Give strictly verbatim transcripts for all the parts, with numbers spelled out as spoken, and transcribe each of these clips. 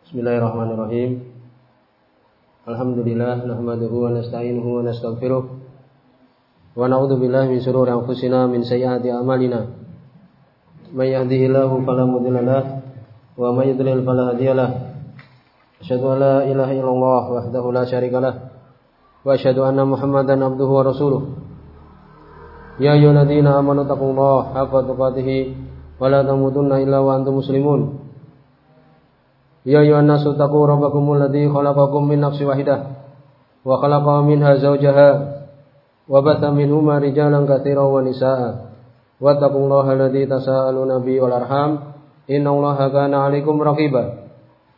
Bismillahirrahmanirrahim. Alhamdulillah nahmaduhu wa nasta'inuhu wa nastaghfiruh wa na'udzu billahi min shururi anfusina min sayyiati a'malina. May yahdihillahu fala mudilla lahu wa may yudlil fala hadiya lahu. Asyhadu an la ilaha illallah wahdahu la syarika lahu wa asyhadu anna Muhammadan abduhu wa rasuluh. Ya ayyuhalladzina amanu taqullaha haqqa tuqatih wa la tamutunna illa wa antum muslimun. Ya ayyuhan nasu taqu rabbakumul ladzi khalaqakum min nafsin wahidah wa khalaqa minha zawjaha wa batha minhuma rijalan katsiran wa nisaa'a wattaqullaha alladzi tasaaluna bihi wal arham innallaha kana 'alaikum raqiba.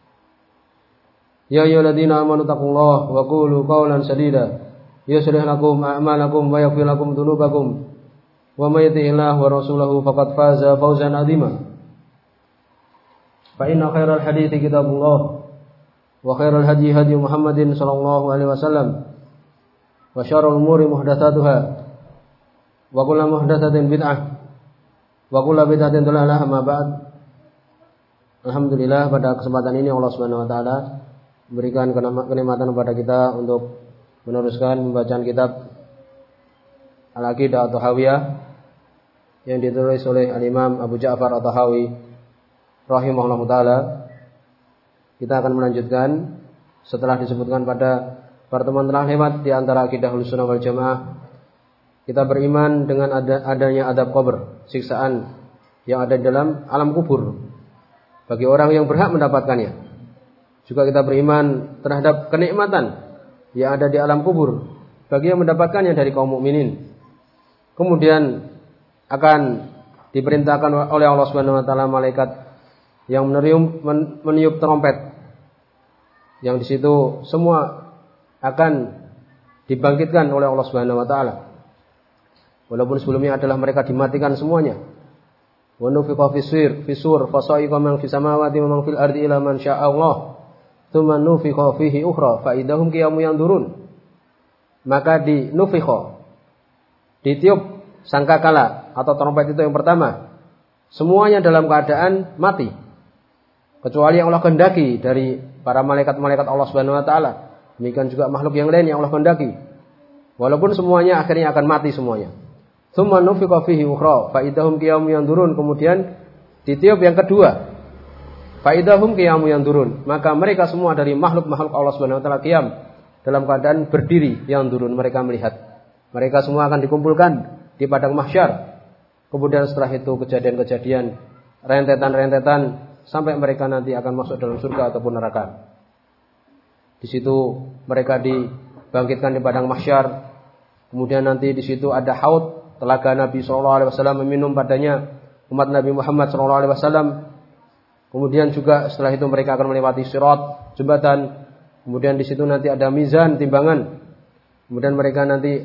Ya ayyuhalladzina amanu taqullaha wa qulu qawlan sadida yuslih lakum a'malakum wa yaghfir lakum dhunubakum wa may yuti'illah wa rasulahu faqad faza fawzan 'azima. Fa inna khairal hadithi kitabullah wa khairal hadi hadi Muhammadin sallallahu alaihi wasallam wa syarrul umuri muhdatsatuha wa kullu muhdatsatin bid'ah wa kullu bid'atin dhalalah amma ba'd. Alhamdulillah, pada kesempatan ini Allah Subhanahu wa taala memberikan kenikmatan kepada kita untuk meneruskan pembacaan kitab Al-Aqidah At-Tahawiyah yang ditulis oleh Al-Imam Abu Ja'far At-Tahawi rahimahullah ta'ala. Kita akan melanjutkan setelah disebutkan pada pertemuan telah lewat di antara akidah Ahlussunnah wal Jamaah. Kita beriman dengan ada, adanya adab kubur, siksaan yang ada di dalam alam kubur bagi orang yang berhak mendapatkannya. Juga kita beriman terhadap kenikmatan yang ada di alam kubur bagi yang mendapatkannya dari kaum mukminin. Kemudian akan diperintahkan oleh Allah Subhanahu wa taala malaikat yang meniup, meniup trompet, yang di situ semua akan dibangkitkan oleh Allah Subhanahu wa taala. Walaupun sebelumnya adalah mereka dimatikan semuanya. Wa nufiqa fisir fisur fasaiqa man fis samawati wa man fil ardi ila man syaa Allah. Tsumma nufiqa fihi ukhra fa idahum qiyamun yanzurun. Maka di nufiqa, ditiup sangkakala atau trompet itu yang pertama, semuanya dalam keadaan mati, kecuali yang Allah kehendaki dari para malaikat-malaikat Allah Subhanahu wa taala. Demikian juga makhluk yang lain yang Allah kehendaki. Walaupun semuanya akhirnya akan mati semuanya. Tsumma nufiqa fihi ukhra fa idahum qiyamun yanzurun. Kemudian ditiup yang kedua. Fa idahum qiyamun yanzurun. Maka mereka semua dari makhluk-makhluk Allah Subhanahu wa taala qiyam, dalam keadaan berdiri, yanzurun, mereka melihat. Mereka semua akan dikumpulkan di padang mahsyar. Kemudian setelah itu kejadian-kejadian, rentetan-rentetan sampai mereka nanti akan masuk dalam surga ataupun neraka. Di situ mereka dibangkitkan di padang mahsyar. Kemudian nanti di situ ada haud, telaga Nabi sallallahu alaihi wasallam, meminum padanya umat Nabi Muhammad sallallahu alaihi wasallam. Kemudian juga setelah itu mereka akan melewati sirat, jembatan. Kemudian di situ nanti ada mizan, timbangan. Kemudian mereka nanti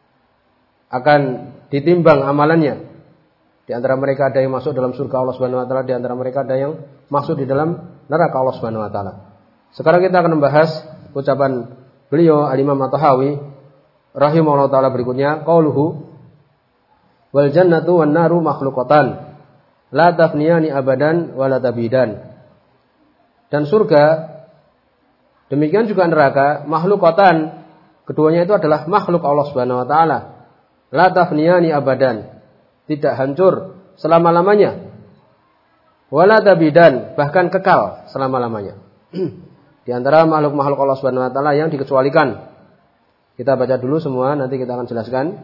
akan ditimbang amalannya. Di antara mereka ada yang masuk dalam surga Allah Subhanahu wa taala, di antara mereka ada yang masuk di dalam neraka Allah Subhanahu wa taala. Sekarang kita akan membahas ucapan beliau Al-Imam At-Tahawi rahimahullah taala berikutnya, qauluhu wal jannatu wan naru makhluqatan la tafniyani abadan wa la tabidan. Dan surga demikian juga neraka makhluqatan, keduanya itu adalah makhluk Allah Subhanahu wa taala. La tafniyani abadan, tidak hancur selama-lamanya. Wala tabidan, bahkan kekal selama-lamanya. Di antara makhluk-makhluk Allah Subhanahu wa taala yang dikecualikan. Kita baca dulu semua, nanti kita akan jelaskan.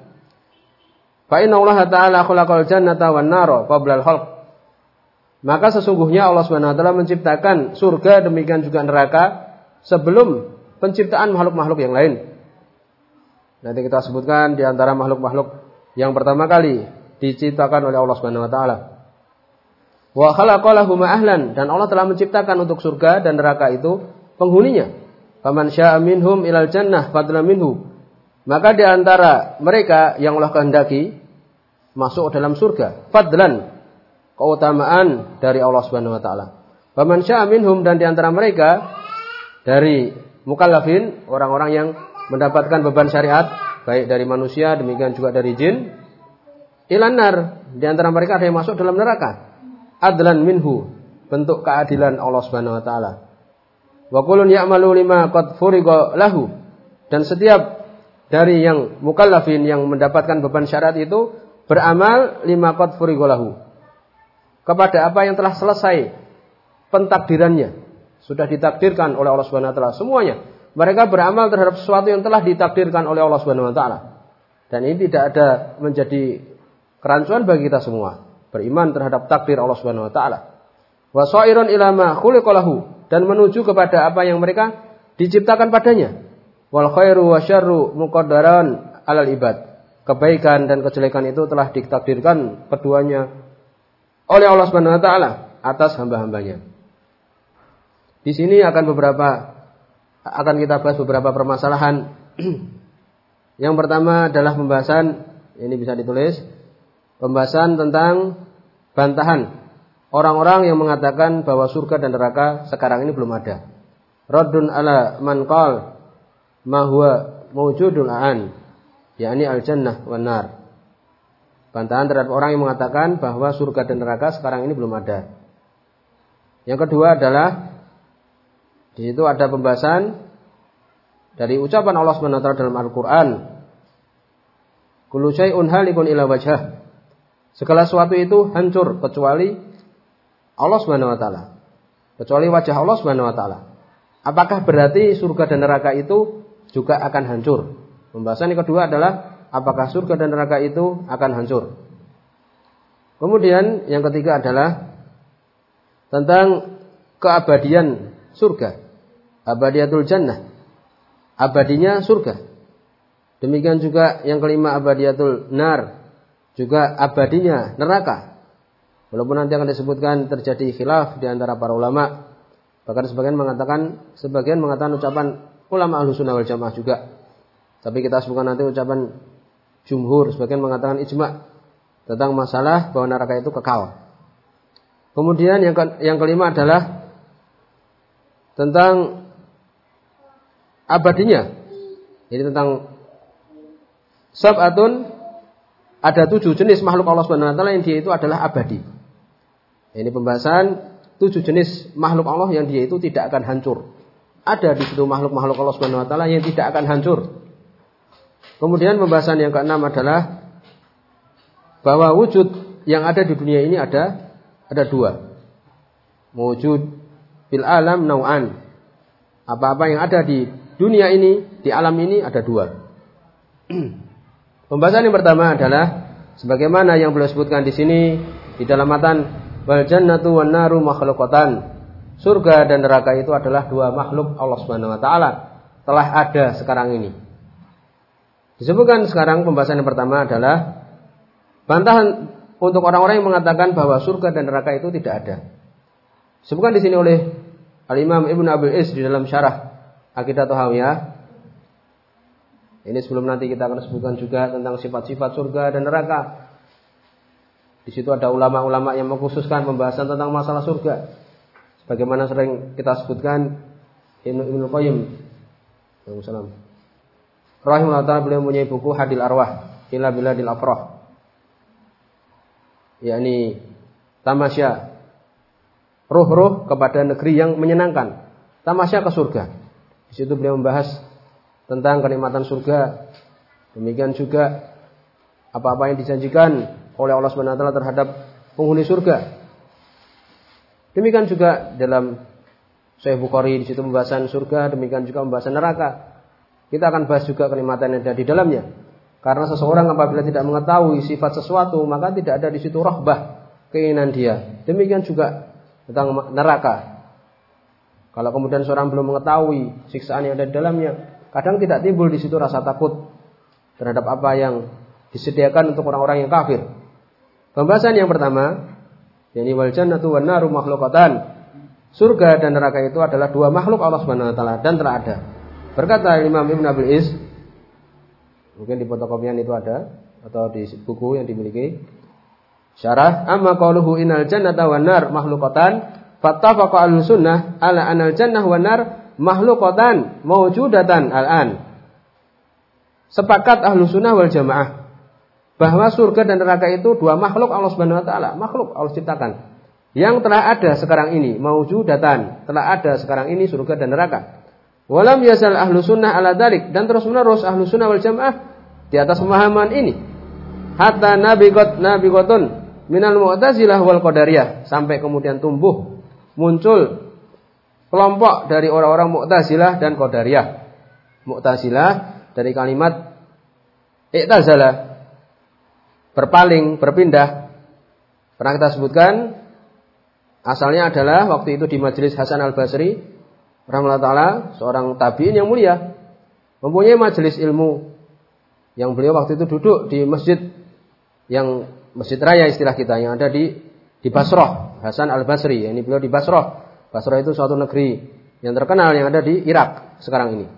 Fa inna Allah ta'ala khalaqal jannata wan nara qabla al-khalq. Maka sesungguhnya Allah Subhanahu wa taala menciptakan surga demikian juga neraka sebelum penciptaan makhluk-makhluk yang lain. Nanti kita sebutkan di antara makhluk-makhluk yang pertama kali diciptakan oleh Allah Subhanahu wa taala. Wa khalaqalahum ahlan, dan Allah telah menciptakan untuk surga dan neraka itu penghuninya. Faman syaa'a minhum ilal jannah fadlan minhu. Maka di antara mereka yang Allah kehendaki masuk dalam surga, fadlan, keutamaan dari Allah Subhanahu wa taala. Faman syaa'a minhum, dan di antara mereka dari mukallafin, orang-orang yang mendapatkan beban syariat, baik dari manusia demikian juga dari jin, ilanar, di antara mereka ada yang masuk dalam neraka. Adlan minhu, bentuk keadilan Allah Subhanahu wa taala. Wa kullun ya'malu lima qad furiqa lahu. Dan setiap dari yang mukallafin yang mendapatkan beban syariat itu beramal lima qad furiqa lahu. Kepada apa yang telah selesai pentakdirannya, sudah ditakdirkan oleh Allah Subhanahu wa taala semuanya. Mereka beramal terhadap sesuatu yang telah ditakdirkan oleh Allah Subhanahu wa taala. Dan ini tidak ada menjadi kerancuan bagi kita semua. Beriman terhadap takdir Allah Subhanahu wa taala. Wa sairun ila ma khuliqa lahu, dan menuju kepada apa yang mereka diciptakan padanya. Wal khairu wa syarru muqaddaran 'alal ibad. Kebaikan dan kejelekan itu telah ditakdirkan keduanya oleh Allah Subhanahu wa taala atas hamba-hambanya. Di sini akan beberapa akan kita bahas beberapa permasalahan. Yang pertama adalah pembahasan, ini bisa ditulis, pembahasan tentang bantahan orang-orang yang mengatakan bahwa surga dan neraka sekarang ini belum ada. Raddun ala man qala ma huwa mawjudul an, yakni al-jannah wan nar. Bantahan terhadap orang yang mengatakan bahwa surga dan neraka sekarang ini belum ada. Yang kedua adalah di situ ada pembahasan dari ucapan Allah Subhanahu wa taala dalam Al-Qur'an. Kullu syai'un halikun ila wajhah. Segala sesuatu itu hancur kecuali Allah Subhanahu wa taala. Kecuali wajah Allah Subhanahu wa taala. Apakah berarti surga dan neraka itu juga akan hancur? Pembahasan yang kedua adalah apakah surga dan neraka itu akan hancur? Kemudian yang ketiga adalah tentang keabadian surga. Abadiyatul jannah, abadinya surga. Demikian juga yang kelima abadiyatul nar, juga abadinya neraka. Walaupun nanti akan disebutkan terjadi khilaf di antara para ulama. Bahkan sebagian mengatakan sebagian mengatakan ucapan ulama Ahlussunnah wal Jamaah juga. Tapi kita sebutkan nanti ucapan jumhur, sebagian mengatakan ijma' tentang masalah bahwa neraka itu kekal. Kemudian yang ke, yang kelima adalah tentang abadinya. Ini tentang sab'atun, ada tujuh jenis makhluk Allah Subhanahu wa taala yang dia itu adalah abadi. Ini pembahasan tujuh jenis makhluk Allah yang dia itu tidak akan hancur. Ada di situ makhluk-makhluk Allah Subhanahu wa taala yang tidak akan hancur. Kemudian pembahasan yang keenam adalah bahwa wujud yang ada di dunia ini ada ada dua. Wujud fil alam nau'an. Apa-apa yang ada di dunia ini, di alam ini ada dua. Pembahasan yang pertama adalah sebagaimana yang beliau sebutkan di sini di dalam matan wal jannatu wan naru makhluqatan. Surga dan neraka itu adalah dua makhluk Allah Subhanahu wa taala, telah ada sekarang ini. Disebutkan sekarang pembahasan yang pertama adalah bantahan untuk orang-orang yang mengatakan bahwa surga dan neraka itu tidak ada. Disebutkan di sini oleh Al-Imam Ibnu Abil Is di dalam syarah Aqidah Tahawiyah. Ini sebelum nanti kita akan sebutkan juga tentang sifat-sifat surga dan neraka. Di situ ada ulama-ulama yang mengkhususkan pembahasan tentang masalah surga. Sebagaimana sering kita sebutkan Ibnu Qayyim Waalaikumsalam rahimahullah ta'ala, beliau mempunyai buku Hadil Arwah ila Biladil Afrah, yakni tamasya ruh-ruh kepada negeri yang menyenangkan, tamasya ke surga. Di situ beliau membahas tentang kenikmatan surga. Demikian juga apa-apa yang dijanjikan oleh Allah Subhanahu wa taala terhadap penghuni surga. Demikian juga dalam Sahih Bukhari di situ pembahasan surga, demikian juga pembahasan neraka. Kita akan bahas juga kenikmatan yang ada di dalamnya. Karena seseorang apabila tidak mengetahui sifat sesuatu, maka tidak ada di situ rahbah, keinginan dia. Demikian juga tentang neraka. Kalau kemudian seorang belum mengetahui siksaan yang ada di dalamnya, kadang tidak timbul di situ rasa takut terhadap apa yang disediakan untuk orang-orang yang kafir. Pembahasan yang pertama, yakni wal jannatu wan naru makhluqatan. Surga dan neraka itu adalah dua makhluk Allah Subhanahu wa taala dan telah ada. Berkata Imam Ibnu Abil Is, mungkin di fotokopian itu ada atau di buku yang dimiliki. Syarah, amma qauluhu innal jannata wan nar makhluqatan, fattafaqa al-sunnah ala anal jannah wan nar makhluqatan mawjudatan al-an. Sepakat ahlu sunnah wal jamaah bahwa surga dan neraka itu dua makhluk Allah Subhanahu wa taala, makhluk Allah ciptakan. yang telah ada sekarang ini, maujudatan, telah ada sekarang ini surga dan neraka. Walam yazal ahlu sunnah ala dzalik, dan terus menerus ahlu sunnah wal jamaah di atas pemahaman ini. Hatta nabiqat nabiqatun minal mu'tazilah wal qadariyah, sampai kemudian tumbuh muncul kelompok dari orang-orang Mu'tazilah dan Qadariyah. Mu'tazilah dari kalimat i'tazala, berpaling, berpindah. Pernah kita sebutkan asalnya adalah waktu itu di majelis Hasan Al-Basri rahimahullah taala, seorang tabi'in yang mulia, mempunyai majelis ilmu yang beliau waktu itu duduk di masjid yang masjid raya istilah kita yang ada di di Basrah, Hasan Al-Basri. Ini beliau di Basrah. Basrah itu suatu negeri yang terkenal yang ada di Irak sekarang ini.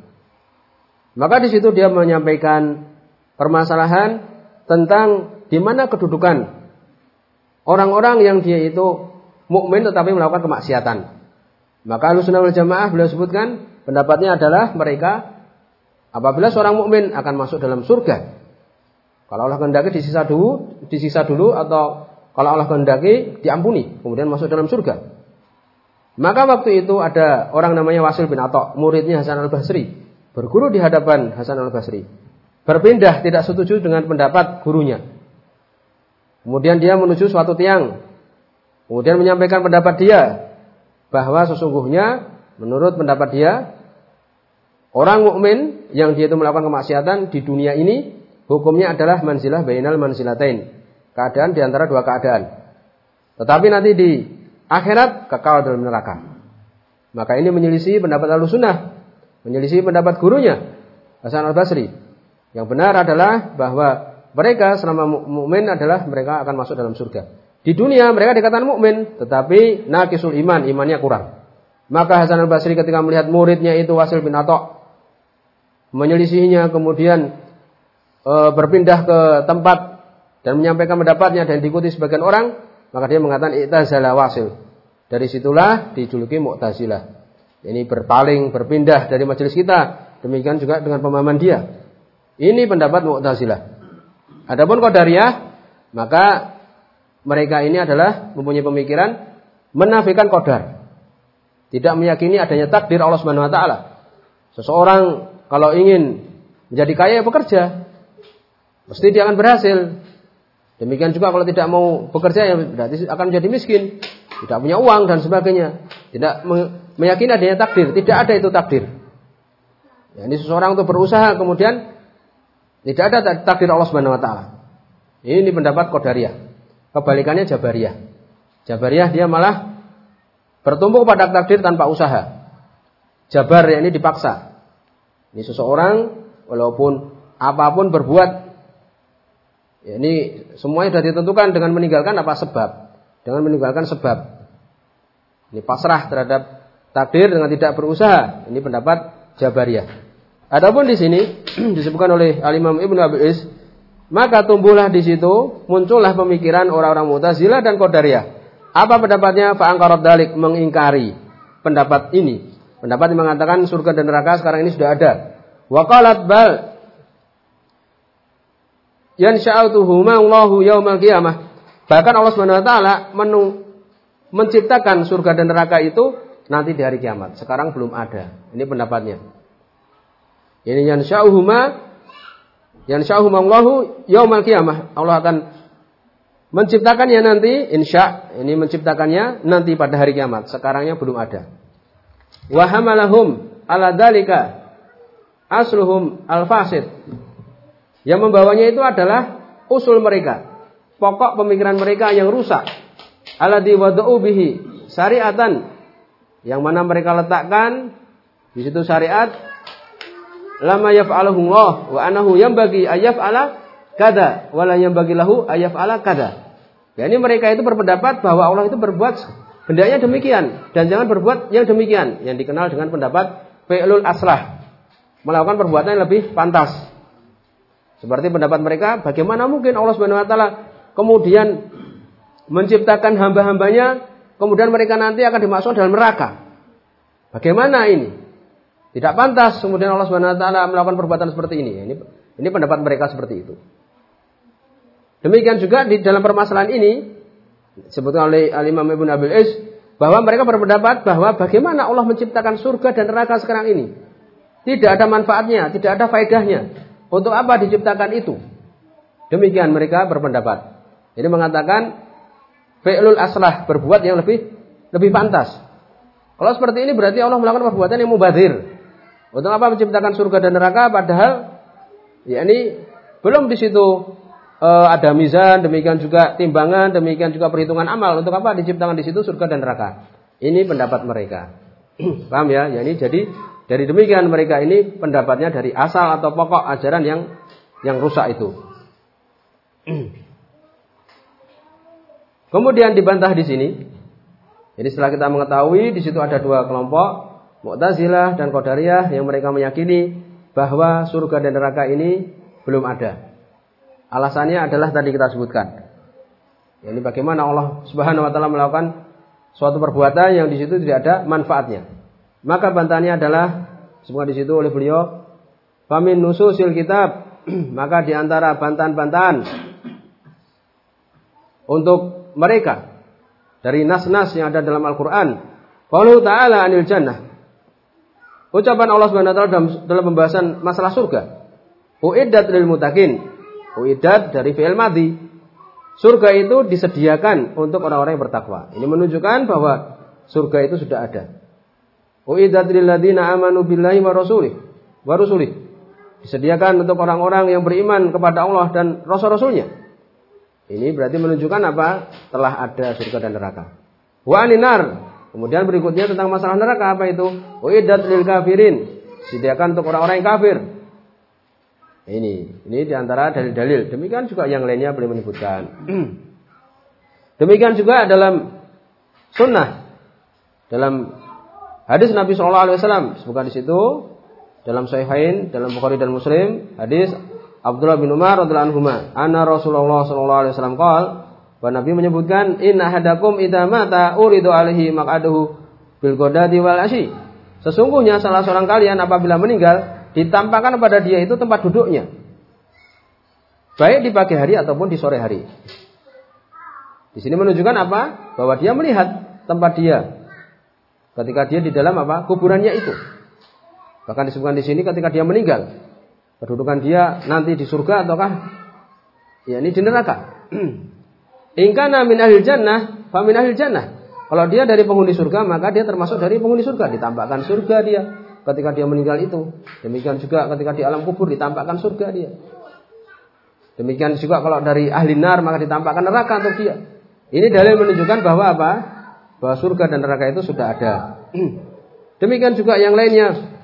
Maka di situ dia menyampaikan permasalahan tentang di mana kedudukan orang-orang yang dia itu mukmin tetapi melakukan kemaksiatan. Maka Ahlussunnah wal Jamaah beliau sebutkan pendapatnya adalah mereka apabila seorang mukmin akan masuk dalam surga, kalau Allah kehendaki disiksa dulu, disiksa dulu atau kalau Allah kehendaki diampuni, kemudian masuk dalam surga. Maka waktu itu ada orang namanya Wasil bin Atha, muridnya Hasan Al-Basri, berguru di hadapan Hasan Al-Basri. Berpindah, tidak setuju dengan pendapat gurunya. Kemudian dia menuju suatu tiang. Kemudian menyampaikan pendapat dia bahwa sesungguhnya menurut pendapat dia orang mukmin yang dia itu melakukan kemaksiatan di dunia ini hukumnya adalah manzilah bainal manzilatain, keadaan di antara dua keadaan. Tetapi nanti di akhirat kekal dalam neraka. Maka ini menyelisih pendapat Ahlussunnah, menyelisih pendapat gurunya Hasan Al-Basri. Yang benar adalah bahwa mereka selama mukmin adalah mereka akan masuk dalam surga. Di dunia mereka dikatakan mukmin, tetapi naqisul iman, imannya kurang. Maka Hasan Al-Basri ketika melihat muridnya itu Wasil bin Atha menyelisihinya, kemudian e, berpindah ke tempat dan menyampaikan pendapatnya dan diikuti sebagian orang, maka dia mengatakan i'tazala Wasil. Dari situlah dijuluki Mu'tazilah. Ini berpaling, berpindah dari majelis kita. Demikian juga dengan pemahaman dia. Ini pendapat Mu'tazilah. Adapun Qadariyah, maka mereka ini adalah mempunyai pemikiran menafikan qadar. Tidak meyakini adanya takdir Allah Subhanahu wa taala. Seseorang kalau ingin menjadi kaya ya bekerja, mesti dia akan berhasil. Demikian juga kalau tidak mau bekerja ya berarti akan menjadi miskin, tidak punya uang dan sebagainya. Tidak meyakini adanya takdir, tidak ada itu takdir. Ya, ini seseorang untuk berusaha kemudian tidak ada takdir Allah Subhanahu wa taala. Ini pendapat Qadariyah. Kebalikannya Jabariyah. Jabariyah dia malah bertumpu pada takdir tanpa usaha. Jabar ya ini dipaksa. Ini seseorang walaupun apapun berbuat, ya, ini semuanya sudah ditentukan dengan meninggalkan apa sebab, dengan meninggalkan sebab. Ini pasrah terhadap takdir dengan tidak berusaha. Ini pendapat Jabariyah. Adapun di sini disebutkan oleh Al-Imam Ibnu Abi Is, maka tumbuhlah di situ, muncullah pemikiran orang-orang Mu'tazilah dan Qadariyah. Apa pendapatnya? Fa'angkarat dalik, mengingkari pendapat ini. Pendapat yang mengatakan surga dan neraka sekarang ini sudah ada. Wa qalat bal yansha'utuhuma Allahu yaumal qiyamah. Bahkan Allah Subhanahu wa taala menciptakan surga dan neraka itu nanti di hari kiamat. Sekarang belum ada. Ini pendapatnya. Ini yansha'uhuma yansha'uhuma Allahu yaumal qiyamah. Allah akan menciptakannya nanti, insya, ini menciptakannya nanti pada hari kiamat. Sekarangnya belum ada. Wa hamalahum ala dzalika asluhum al-fasid. Yang membawanya itu adalah usul mereka, pokok pemikiran mereka yang rusak. Alladzi wada'u bihi syariatan, yang mana mereka letakkan di situ syariat lama yaf'aluhu Allah wa annahu yanbaghi ayyaf'ala kada wala yanbaghi lahu ayyaf'ala kada. Ya, ini mereka itu berpendapat bahwa Allah itu berbuat hendaknya demikian dan jangan berbuat yang demikian, yang dikenal dengan pendapat fi'lul aslah, melakukan perbuatan yang lebih pantas. Seperti pendapat mereka, bagaimana mungkin Allah Subhanahu wa taala kemudian menciptakan hamba-hambanya, kemudian mereka nanti akan dimasukkan dalam neraka. Bagaimana ini? Tidak pantas kemudian Allah Subhanahu wa taala melakukan perbuatan seperti ini. Ini ini pendapat mereka seperti itu. Demikian juga di dalam permasalahan ini, Sebutkan oleh Al-Imam Ibnu Abil Is bahwa mereka berpendapat bahwa bagaimana Allah menciptakan surga dan neraka sekarang ini. Tidak ada manfaatnya, tidak ada faedahnya. Untuk apa diciptakan itu? Demikian mereka berpendapat. Ini mengatakan fi'lul aslah, berbuat yang lebih lebih pantas. Kalau seperti ini berarti Allah melakukan perbuatan yang mubadzir. Untuk apa menciptakan surga dan neraka padahal ya ini belum di situ e, ada mizan, demikian juga timbangan, demikian juga perhitungan amal. Untuk apa diciptakan di situ surga dan neraka? Ini pendapat mereka. Paham ya? Ya ini jadi dari demikian mereka ini pendapatnya dari asal atau pokok ajaran yang yang rusak itu. Kemudian dibantah di sini. Jadi setelah kita mengetahui di situ ada dua kelompok, Mu'tazilah dan Qadariyah, yang mereka meyakini bahwa surga dan neraka ini belum ada. Alasannya adalah tadi kita sebutkan. Ini bagaimana Allah Subhanahu wa taala melakukan suatu perbuatan yang di situ tidak ada manfaatnya. Maka bantahannya adalah semua di situ oleh beliau, famin nususil kitab, maka di antara bantahan-bantahan untuk mereka dari nas-nas yang ada dalam Al-Qur'an, qaulu ta'ala 'anil jannah. Ucapan Allah Subhanahu wa taala dalam, dalam pembahasan masalah surga. Uiddat lil muttaqin. Uiddat dari fi'il madhi. Surga itu disediakan untuk orang-orang yang bertakwa. Ini menunjukkan bahwa surga itu sudah ada. Uiddat lil ladzina amanu billahi wa rasulih. Wa rusulih. Disediakan untuk orang-orang yang beriman kepada Allah dan rasul-rasulnya. Ini berarti menunjukkan apa? Telah ada surga dan neraka. Wa aninar. Kemudian berikutnya tentang masalah neraka, apa itu? Uiddat lil kafirin. Disediakan untuk orang-orang yang kafir. Ini, ini diantara dalil-dalil. Demikian juga yang lainnya boleh menyebutkan. Demikian juga dalam sunnah, dalam hadis Nabi Shallallahu Alaihi Wasallam, bukan di situ, dalam Sahihain, dalam Bukhari dan Muslim, hadis Abdullah bin Umar radhiyallahu anhuma, anna Rasulullah Shallallahu Alaihi Wasallam qaal, bahwa Nabi menyebutkan, inna hadakum idza mata uridu alaihi maq'aduhu bil ghadati wal asyi. Sesungguhnya salah seorang kalian apabila meninggal ditampakkan pada dia itu tempat duduknya, baik di pagi hari ataupun di sore hari. Di sini menunjukkan apa? Bahwa dia melihat tempat dia ketika dia di dalam apa? Kuburannya itu. Bahkan disebutkan di sini ketika dia meninggal, kedudukan dia nanti di surga ataukah ya ini di neraka. In kana min ahli jannah fa min ahli jannah. Kalau dia dari penghuni surga, maka dia termasuk dari penghuni surga, ditampakkan surga dia ketika dia meninggal itu. Demikian juga ketika di alam kubur ditampakkan surga dia. Demikian juga kalau dari ahli nar maka ditampakkan neraka untuk dia. Ini dalil menunjukkan bahwa apa? Bahwa surga dan neraka itu sudah ada. Demikian juga yang lainnya.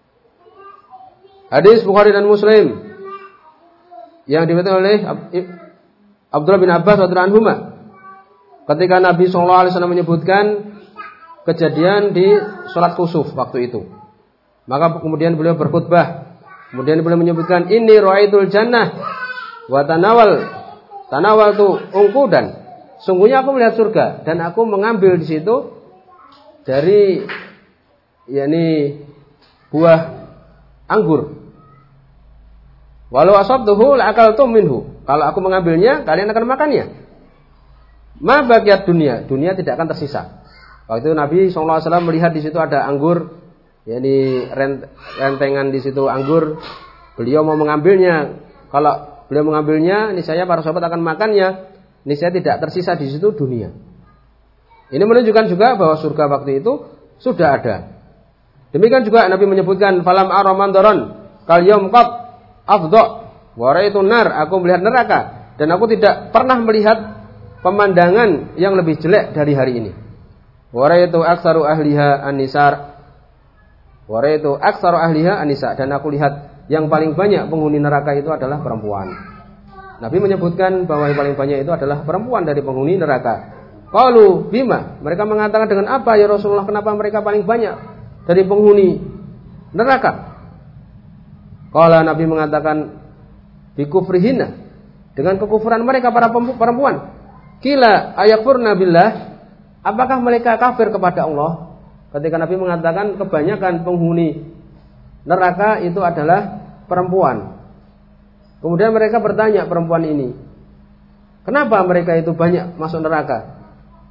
Hadis Bukhari dan Muslim yang diriwayatkan oleh Abdullah bin Abbas radhiyallahu anhu, ketika Nabi shallallahu alaihi wasallam menyebutkan kejadian di sholat kusuf waktu itu. Maka kemudian beliau berkhutbah. Kemudian beliau menyebutkan, inni ra'aitul jannah wa tanawal tanawal tu ungkudan. Sungguhnya aku melihat surga dan aku mengambil di situ dari yakni buah anggur. Walau asabtuhu la'akaltum minhu. Kalau aku mengambilnya, kalian akan makannya. Ma baqiyat dunia, dunia tidak akan tersisa. Waktu itu Nabi shallallahu alaihi wasallam melihat di situ ada anggur, yakni rentengan di situ anggur. Beliau mau mengambilnya. Kalau beliau mengambilnya, niscaya para sahabat akan makannya. Niscaya tidak tersisa di situ dunia. Ini menunjukkan juga bahwa surga waktu itu sudah ada. Demikian juga Nabi menyebutkan, falam aramandaron kal yaum qad afdha wa ra'aitu nar, aku melihat neraka dan aku tidak pernah melihat pemandangan yang lebih jelek dari hari ini. Wa ra'aitu aktsaru ahliha an-nisar. Wa ra'aitu aktsaru ahliha an-nisa, dan aku lihat yang paling banyak penghuni neraka itu adalah perempuan. Nabi menyebutkan bahwa yang paling banyak itu adalah perempuan dari penghuni neraka. Qalu bima, mereka mengatakan dengan apa ya Rasulullah, kenapa mereka paling banyak dari penghuni neraka? Qala, Nabi mengatakan bikufrihinna, dengan kekufuran mereka para perempuan. Kila ayakfurna billah, apakah mereka kafir kepada Allah? Ketika Nabi mengatakan kebanyakan penghuni neraka itu adalah perempuan. Kemudian mereka bertanya perempuan ini, kenapa mereka itu banyak masuk neraka?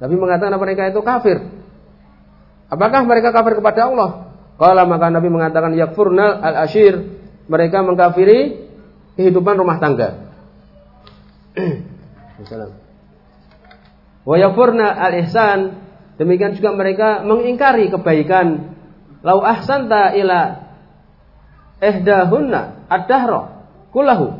Nabi mengatakan mereka itu kafir. Apakah mereka kafir kepada Allah? Qala, maka Nabi mengatakan yakfurnal al-ashir, mereka mengkafiri kehidupan rumah tangga. Wa yakfurna al-ihsan, demikian juga mereka mengingkari kebaikan. Lau ahsanta ila ihdahunna ad-dahra kullahu.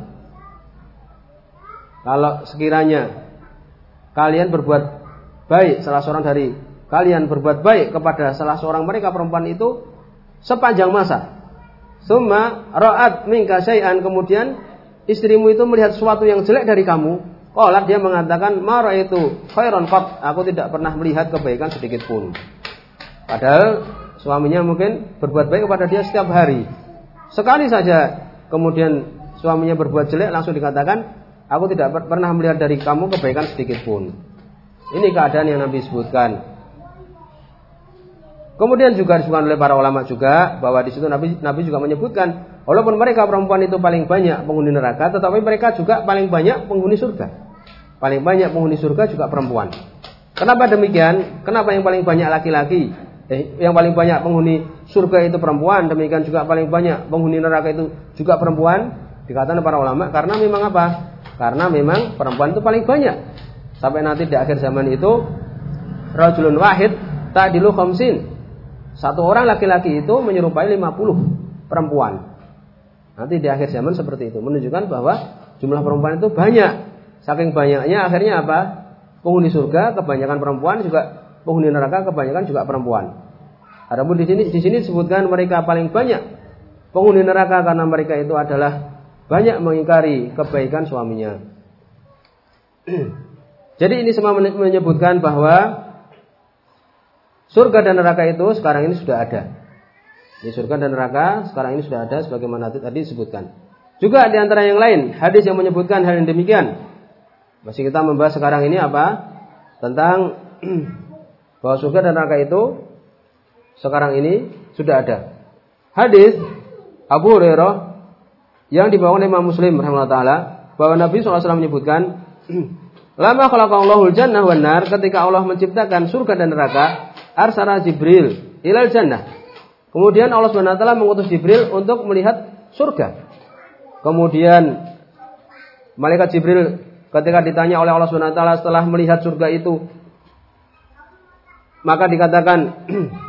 Kalau sekiranya kalian berbuat baik, salah seorang dari kalian berbuat baik kepada salah seorang mereka perempuan itu sepanjang masa. Summa ra'at minka syai'an, kemudian istrimu itu melihat sesuatu yang jelek dari kamu. Qala, dia mengatakan ma ra'aitu khairan qat, aku tidak pernah melihat kebaikan sedikit pun. Padahal suaminya mungkin berbuat baik kepada dia setiap hari. Sekali saja kemudian suaminya berbuat jelek, langsung dikatakan aku tidak pernah melihat dari kamu kebaikan sedikit pun. Ini keadaan yang Nabi sebutkan. Kemudian juga disebutkan oleh para ulama juga bahwa di situ Nabi Nabi juga menyebutkan walaupun mereka perempuan itu paling banyak penghuni neraka, tetapi mereka juga paling banyak penghuni surga. Paling banyak penghuni surga juga perempuan. Kenapa demikian? Kenapa yang paling banyak laki-laki? Eh, yang paling banyak penghuni surga itu perempuan, demikian juga paling banyak penghuni neraka itu juga perempuan? Dikatakan para ulama karena memang apa? Karena memang perempuan itu paling banyak. Sampai nanti di akhir zaman itu rajulun wahid ta'dilu khamsin. Satu orang laki-laki itu menyerupai lima puluh perempuan. Nanti di akhir zaman seperti itu, menunjukkan bahwa jumlah perempuan itu banyak. Saking banyaknya akhirnya apa? Penghuni surga kebanyakan perempuan, juga penghuni neraka kebanyakan juga perempuan. Adapun di sini di sini disebutkan mereka paling banyak penghuni neraka karena mereka itu adalah banyak mengingkari kebaikan suaminya. Jadi ini semua menyebutkan bahwa surga dan neraka itu sekarang ini sudah ada. Di surga dan neraka sekarang ini sudah ada sebagaimana tadi disebutkan. Juga di antara yang lain hadis yang menyebutkan hal yang demikian. Masih kita membahas sekarang ini apa? Tentang bahwa surga dan neraka itu sekarang ini sudah ada. Hadis Abu Hurairah yang dibawakan oleh Imam Muslim rahimahullah taala bahwa Nabi shallallahu alaihi wasallam menyebutkan lama khalaqallahu al-jannah wan nar, ketika Allah menciptakan surga dan neraka, arsala Jibril ilal jannah. Kemudian Allah Subhanahu wa taala mengutus Jibril untuk melihat surga. Kemudian malaikat Jibril ketika ditanya oleh Allah Subhanahu wa taala setelah melihat surga itu, maka dikatakan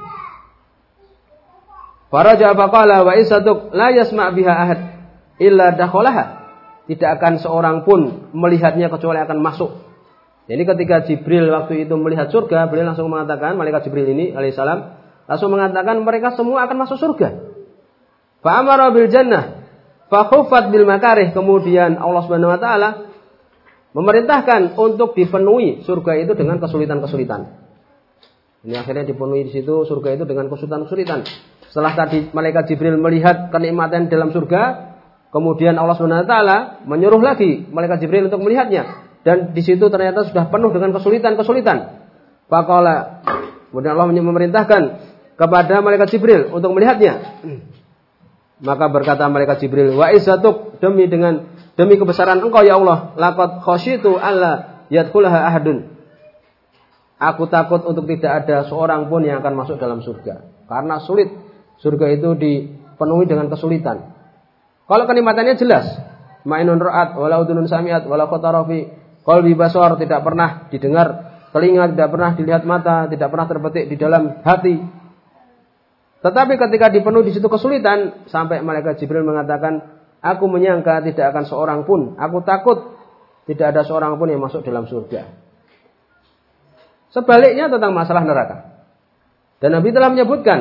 faraja faqala wa isatuk la yasma' biha ahad illa dakhalaha. Tidak akan seorang pun melihatnya kecuali akan masuk. Jadi ketika Jibril waktu itu melihat surga, beliau langsung mengatakan, malaikat Jibril ini alaihissalam langsung mengatakan mereka semua akan masuk surga. Fa amara bil jannah fa khuffat bil makarih. Kemudian Allah Subhanahu wa taala memerintahkan untuk dipenuhi surga itu dengan kesulitan-kesulitan. Ini akhirnya dipenuhi di situ surga itu dengan kesulitan-kesulitan. Setelah tadi malaikat Jibril melihat kenikmatan dalam surga, kemudian Allah Subhanahu wa taala menyuruh lagi malaikat Jibril untuk melihatnya, dan di situ ternyata sudah penuh dengan kesulitan-kesulitan. Faqala, kemudian Allah memerintahkan kepada malaikat Jibril untuk melihatnya. Maka berkata malaikat Jibril, wa izzatuk, demi dengan demi kebesaran Engkau ya Allah, laqad khasyitu alla yadkhulaha ahadun. Aku takut untuk tidak ada seorang pun yang akan masuk dalam surga, karena sulit. Surga itu dipenuhi dengan kesulitan. Kalau kenikmatannya jelas, ma'inun ra'at, walau udunun sami'at, walau khatara fi qalbi basar, tidak pernah didengar telinga, tidak pernah dilihat mata, tidak pernah terbetik di dalam hati. Tetapi ketika dipenuhi di situ kesulitan, sampai malaikat Jibril mengatakan, aku menyangka tidak akan seorang pun, aku takut tidak ada seorang pun yang masuk dalam surga. Sebaliknya tentang masalah neraka. Dan Nabi telah menyebutkan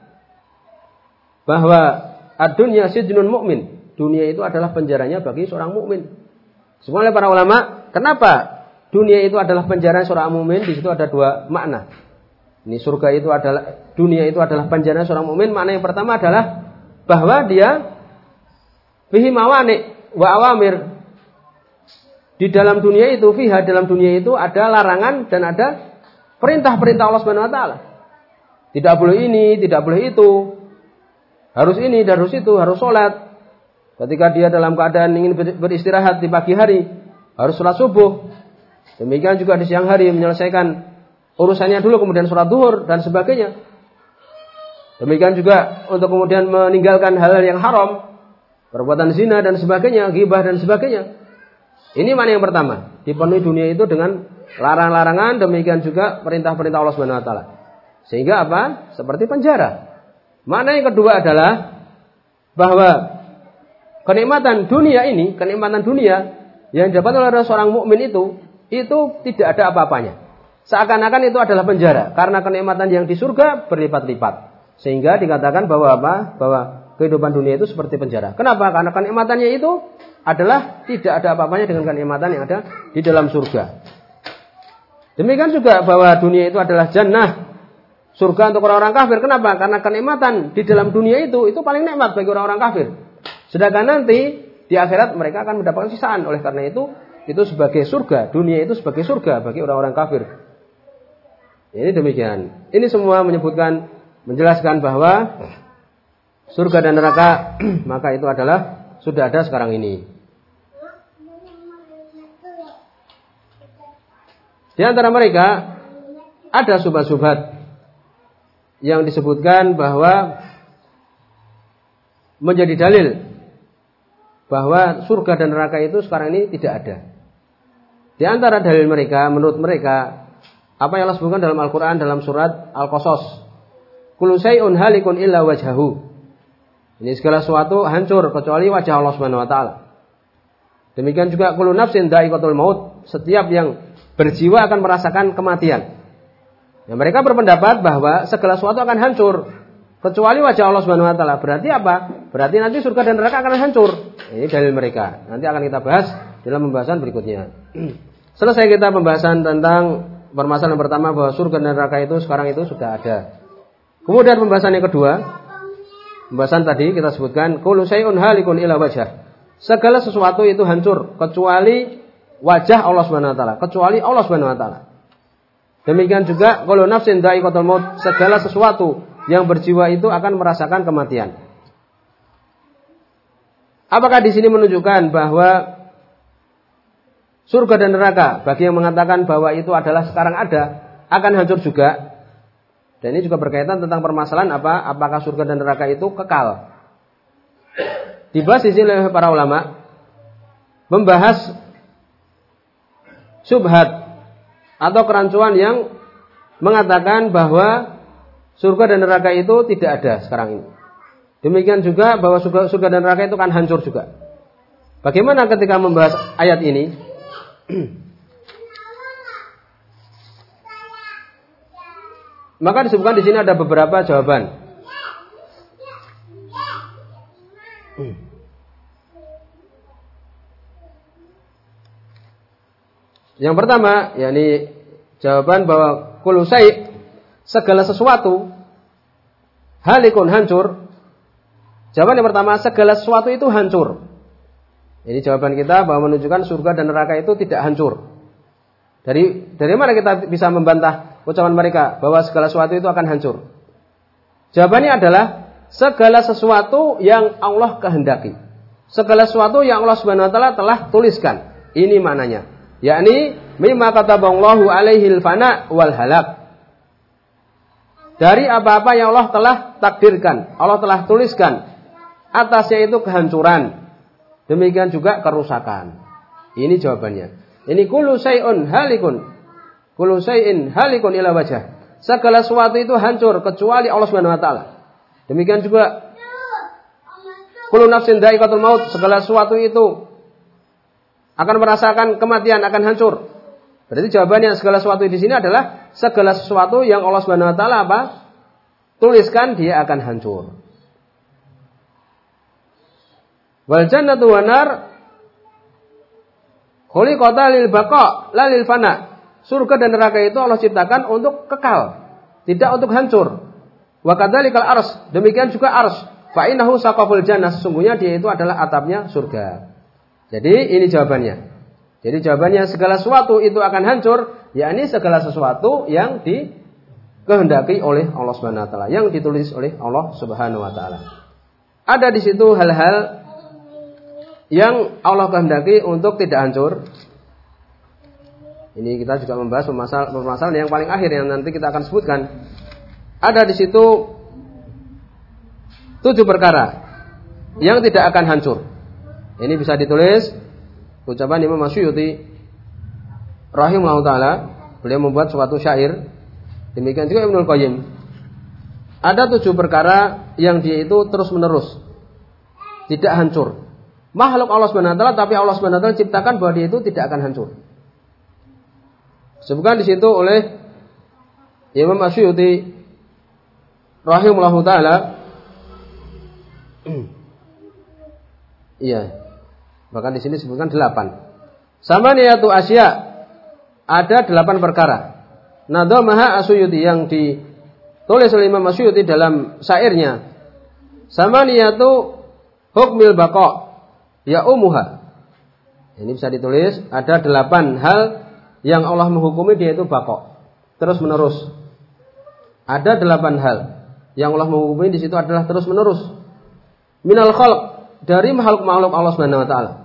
bahwa ad-dunya sijnun mu'min. Dunia itu adalah penjaranya bagi seorang mukmin. Semua oleh para ulama, kenapa dunia itu adalah penjara seorang mukmin? Di situ ada dua makna. Ini surga itu adalah, dunia itu adalah penjara seorang mukmin. Makna yang pertama adalah bahwa dia fihi mawani wa awamir. Di dalam dunia itu, fiha dalam dunia itu ada larangan dan ada perintah-perintah Allah Subhanahu wa taala. Tidak boleh ini, tidak boleh itu. Harus ini, harus itu, harus sholat. Ketika dia dalam keadaan ingin beristirahat di pagi hari, harus sholat subuh. Demikian juga di siang hari menyelesaikan urusannya dulu, kemudian sholat zuhur dan sebagainya. Demikian juga untuk kemudian meninggalkan hal-hal yang haram, perbuatan zina dan sebagainya, ghibah dan sebagainya. Ini mana yang pertama? Dipenuhi dunia itu dengan larang-larangan, demikian juga perintah-perintah Allah Subhanahu wa taala. Sehingga apa? Seperti penjara. Mana yang kedua adalah bahwa kenikmatan dunia ini, kenikmatan dunia yang didapat oleh seorang mukmin itu, itu tidak ada apa-apanya. Seakan-akan itu adalah penjara, karena kenikmatan yang di surga berlipat-lipat. Sehingga dikatakan bahwa apa? Bahwa kehidupan dunia itu seperti penjara. Kenapa? Karena kenikmatannya itu adalah tidak ada apa-apanya dengan kenikmatan yang ada di dalam surga. Demikian juga bahwa dunia itu adalah jannah, surga untuk orang-orang kafir. Kenapa? Karena kenikmatan di dalam dunia itu itu paling nikmat bagi orang-orang kafir. Sedangkan nanti di akhirat mereka akan mendapatkan sisaan. Oleh karena itu, itu sebagai surga, dunia itu sebagai surga bagi orang-orang kafir. Ini demikian. Ini semua menyebutkan, menjelaskan bahwa surga dan neraka maka itu adalah sudah ada sekarang ini. Di antara mereka ada subhat-subhat yang disebutkan bahwa menjadi dalil bahwa surga dan neraka itu sekarang ini tidak ada. Di antara dalil mereka, menurut mereka, apa yang Allah sebutkan dalam Al-Quran dalam surat Al-Qasas, kullu syai'un halikun illa wajhahu. Ini segala sesuatu hancur kecuali wajah Allah Subhanahu wa taala. Demikian juga kullu nafsin dha'iqatul maut, setiap yang berjiwa akan merasakan kematian. Ya, mereka berpendapat bahwa segala sesuatu akan hancur kecuali wajah Allah Subhanahu wa taala. Berarti apa? Berarti nanti surga dan neraka akan hancur. Ini dalil mereka. Nanti akan kita bahas dalam pembahasan berikutnya. Selesai kita pembahasan tentang permasalahan pertama bahwa surga dan neraka itu sekarang itu sudah ada. Kemudian pembahasan yang kedua, pembahasan tadi kita sebutkan kullu syai'un halikun illa wajhah. Segala sesuatu itu hancur kecuali wajah Allah Subhanahu wa taala, kecuali Allah Subhanahu wa taala. Demikian juga kullu nafsin dha'iqatul maut, segala sesuatu yang berjiwa itu akan merasakan kematian. Apakah di sini menunjukkan bahwa surga dan neraka bagi yang mengatakan bahwa itu adalah sekarang ada akan hancur juga? Dan ini juga berkaitan tentang permasalahan apa? Apakah surga dan neraka itu kekal? Dibahas di sini oleh para ulama membahas syubhat atau kerancuan yang mengatakan bahwa surga dan neraka itu tidak ada sekarang ini. Demikian juga bahwa surga, surga dan neraka itu kan hancur juga. Bagaimana ketika membahas ayat ini? Maka disebutkan di sini ada beberapa jawaban. Yang pertama, yakni jawaban bahwa kullu syai', segala sesuatu, halikun hancur. Jawaban yang pertama, segala sesuatu itu hancur. Ini jawaban kita bahwa menunjukkan surga dan neraka itu tidak hancur. Dari dari mana kita bisa membantah ucapan mereka bahwa segala sesuatu itu akan hancur? Jawabannya adalah segala sesuatu yang Allah kehendaki. Segala sesuatu yang Allah Subhanahu wa taala telah tuliskan. Ini maknanya. Yakni mimma kataballahu alaihil fana wal halak. Dari apa-apa yang Allah telah takdirkan, Allah telah tuliskan atasnya itu kehancuran. Demikian juga kerusakan. Ini jawabannya. Ini kullu syai'un halikun. Kullu syai'in halikun ila wajah. Segala sesuatu itu hancur kecuali Allah Subhanahu wa taala. Demikian juga kullu nafsin dha'iqatul maut, segala sesuatu itu akan merasakan kematian, akan hancur. Berarti jawabannya segala sesuatu di sini adalah segala sesuatu yang Allah Subhanahu wa taala apa? Tuliskan dia akan hancur. Wal jannatu wan nar khuliqata lil baqa' la lil fana. Surga dan neraka itu Allah ciptakan untuk kekal, tidak untuk hancur. Wa kadzalikal ars, demikian juga ars. Fa innahu saqaful jannah, sesungguhnya dia itu adalah atapnya surga. Jadi ini jawabannya. Jadi jawabannya segala sesuatu itu akan hancur, yakni segala sesuatu yang dikehendaki oleh Allah Subhanahu wa taala, yang ditulis oleh Allah Subhanahu wa taala. Ada di situ hal-hal yang Allah kehendaki untuk tidak hancur. Ini kita juga membahas permasalahan yang paling akhir yang nanti kita akan sebutkan. Ada di situ tujuh perkara yang tidak akan hancur. Ini bisa ditulis ucapan Imam Masyuti rahimahullah taala. Beliau membuat suatu syair. Demikian juga Ibnul Qayyim. Ada tujuh perkara yang dia itu terus menerus, tidak hancur. Makhluk Allah Subhanahu wa taala, tapi Allah Subhanahu wa taala ciptakan bahwa dia itu tidak akan hancur. Disebutkan di situ oleh Imam Asy'uti rahimahullahu taala. Iya. Bahkan di sini disebutkan delapan. Samaniyatu asya, ada delapan perkara. Nadhamaha Asy'uti yang ditulis oleh Imam Asy'uti dalam syairnya. Samaniyatu hukmil baqa ya umuha. Ini bisa ditulis ada delapan hal yang Allah menghukumi dia itu baqa, terus menerus. Ada delapan hal yang Allah menghukumi di situ adalah terus menerus. Minal khalq, dari makhluk-makhluk Allah Subhanahu wa taala.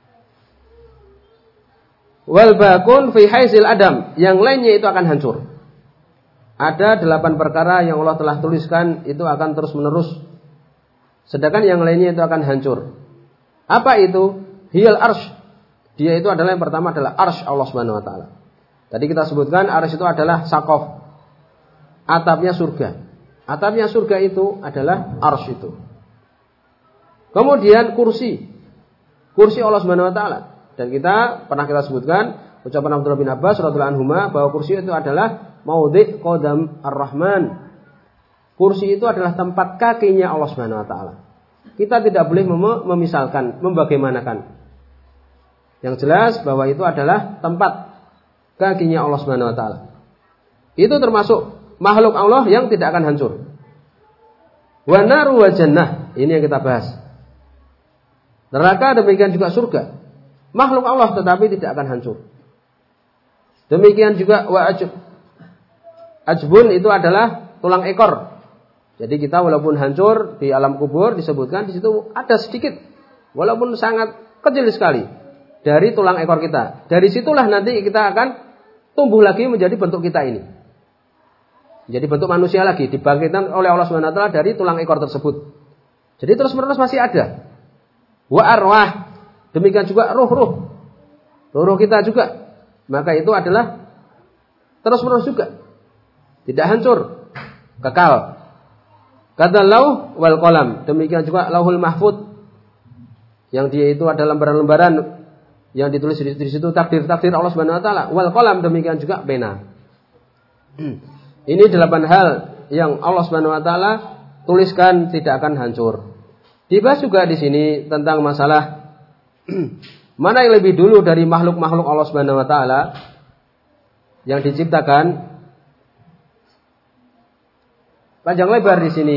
Wal bakun fi haizil adam, yang lainnya itu akan hancur. Ada delapan perkara yang Allah telah tuliskan itu akan terus menerus. Sedangkan yang lainnya itu akan hancur. Apa itu? Hiyal arsh. Dia itu adalah yang pertama adalah arsh Allah Subhanahu wa taala. Tadi kita sebutkan arsh itu adalah saqaf. Atapnya surga. Atapnya surga itu adalah arsh itu. Kemudian kursi. Kursi Allah Subhanahu wa taala. Dan kita pernah kita sebutkan ucapan Abdullah bin Abbas radhiyallahu anhuma bahwa kursi itu adalah maudhi' qadam ar-Rahman. Kursi itu adalah tempat kakinya Allah Subhanahu wa taala. Kita tidak boleh mem- memisalkan, membagaimanakan. Yang jelas bahwa itu adalah tempat kakinya Allah Subhanahu wa taala. Itu termasuk makhluk Allah yang tidak akan hancur. Wa naru wa jannah, ini yang kita bahas. Neraka demikian juga surga. Makhluk Allah tetapi tidak akan hancur. Demikian juga wa ajb. Ajbun itu adalah tulang ekor. Jadi kita walaupun hancur di alam kubur disebutkan di situ ada sedikit, walaupun sangat kecil sekali dari tulang ekor kita. Dari situlah nanti kita akan tumbuh lagi menjadi bentuk kita ini. Jadi bentuk manusia lagi dibangkitkan oleh Allah Subhanahu wa taala dari tulang ekor tersebut. Jadi terus-menerus masih ada. Wa arwah, demikian juga ruh-ruh. Ruh kita juga. Maka itu adalah terus-menerus juga. Tidak hancur, kekal. Kata lauh wal qalam, demikian juga lauhul mahfud, yang dia itu adalah lembaran-lembaran yang ditulis di situ takdir-takdir Allah Subhanahu wa taala. Wal qalam, demikian juga pena. Ini delapan hal yang Allah Subhanahu wa taala tuliskan tidak akan hancur. Dibahas juga di sini tentang masalah mana yang lebih dulu dari makhluk-makhluk Allah Subhanahu wa taala yang diciptakan. Panjang lebar di sini.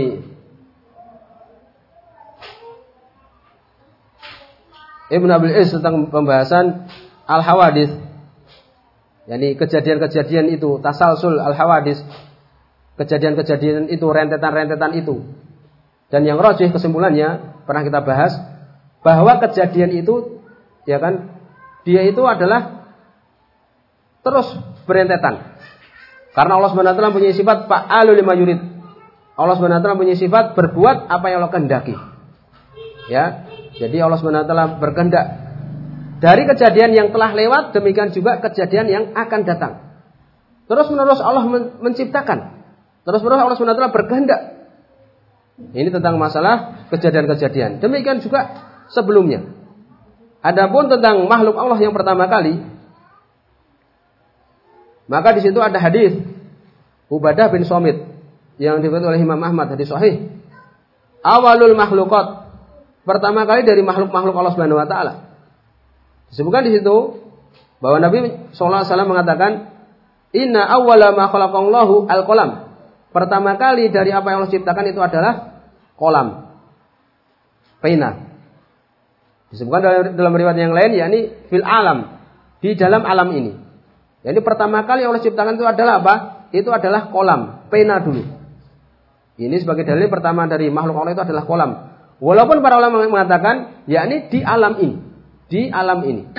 Ibn Abil Is tentang pembahasan al-hawadits. Yani kejadian-kejadian itu, tasalsul al-hawadits. Kejadian-kejadian itu, rentetan-rentetan itu. Dan yang rajih kesimpulannya pernah kita bahas bahwa kejadian itu ya kan dia itu adalah terus berentetan. Karena Allah Subhanahu wa taala punya sifat fa'alu lima yurid. Allah Subhanahu wa taala punya sifat berbuat apa yang Allah kehendaki. Ya. Jadi Allah Subhanahu wa taala berkehendak dari kejadian yang telah lewat, demikian juga kejadian yang akan datang. Terus-menerus Allah menciptakan. Terus-menerus Allah Subhanahu wa taala berkehendak. Ini tentang masalah kejadian-kejadian. Demikian juga sebelumnya. Adapun tentang makhluk Allah yang pertama kali, maka di situ ada hadis Ubadah bin Somit yang diriwayatkan oleh Imam Ahmad, hadis sahih. Awalul makhluqat, pertama kali dari makhluk-makhluk Allah Subhanahu wa taala. Disebutkan di situ bahwa Nabi sallallahu alaihi wasallam mengatakan, "Inna awwala ma khalaqallahu al-qalam." Pertama kali dari apa yang Allah ciptakan itu adalah kolam, pena. Disebutkan dalam, dalam riwayat yang lain, yakni fil alam, di dalam alam ini. Jadi pertama kali yang Allah ciptakan itu adalah apa? Itu adalah kolam, pena dulu. Ini sebagai dalil pertama dari makhluk Allah itu adalah kolam. Walaupun para ulama mengatakan, yakni di alam ini, di alam ini.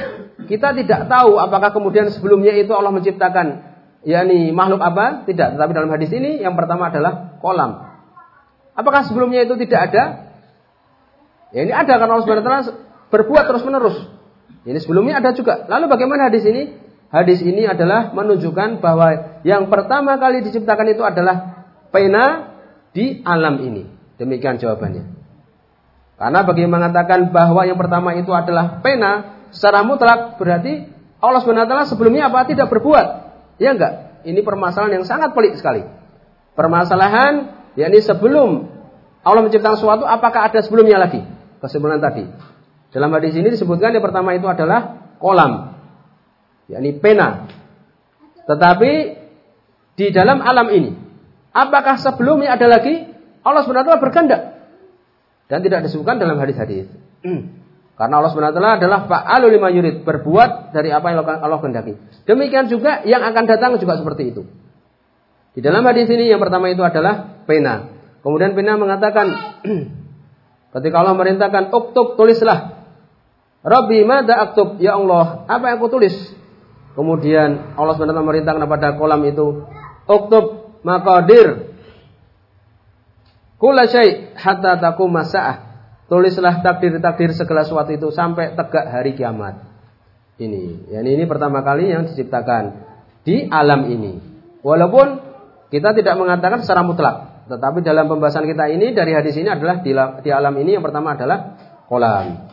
kita tidak tahu apakah kemudian sebelumnya itu Allah menciptakan yakni makhluk apa? Tidak. Tetapi dalam hadis ini yang pertama adalah kolam. Apakah sebelumnya itu tidak ada? Ya ini ada karena Allah Subhanahu wa taala berbuat terus-menerus. Ini sebelumnya ada juga. Lalu bagaimana hadis ini? Hadis ini adalah menunjukkan bahwa yang pertama kali diciptakan itu adalah pena di alam ini. Demikian jawabannya. Karena bagi yang mengatakan bahwa yang pertama itu adalah pena secara mutlak berarti Allah Subhanahu wa taala sebelumnya apa? Tidak berbuat. Ya enggak? Ini permasalahan yang sangat pelik sekali. Permasalahan yakni sebelum Allah menciptakan sesuatu apakah ada sebelumnya lagi? Kesimpulan tadi. Dalam hadis ini disebutkan yang pertama itu adalah kolam, yakni pena. Tetapi di dalam alam ini, apakah sebelumnya ada lagi? Allah Subhanahu wa taala berkehendak dan tidak disebutkan dalam hadis-hadis. Karena Allah Subhanahu wa taala adalah fa'alul lima yurid, berbuat dari apa yang Allah kehendaki. Demikian juga yang akan datang juga seperti itu. Di dalam hadis ini yang pertama itu adalah pena. Kemudian pena mengatakan ketika Allah merintahkan uktub, tulislah. Rabbi madza aktub, ya Allah, apa yang aku tulis? Kemudian Allah Subhanahu wa taala merintahkan kepada kolam itu, uktub maqadir kulla syai' hatta taqum as-saah. Tulislah takdir-takdir segala sesuatu itu sampai tegak hari kiamat. Ini, yani ini pertama kali yang diciptakan di alam ini. Walaupun kita tidak mengatakan secara mutlak, tetapi dalam pembahasan kita ini dari hadis ini adalah di, di alam ini yang pertama adalah kolam.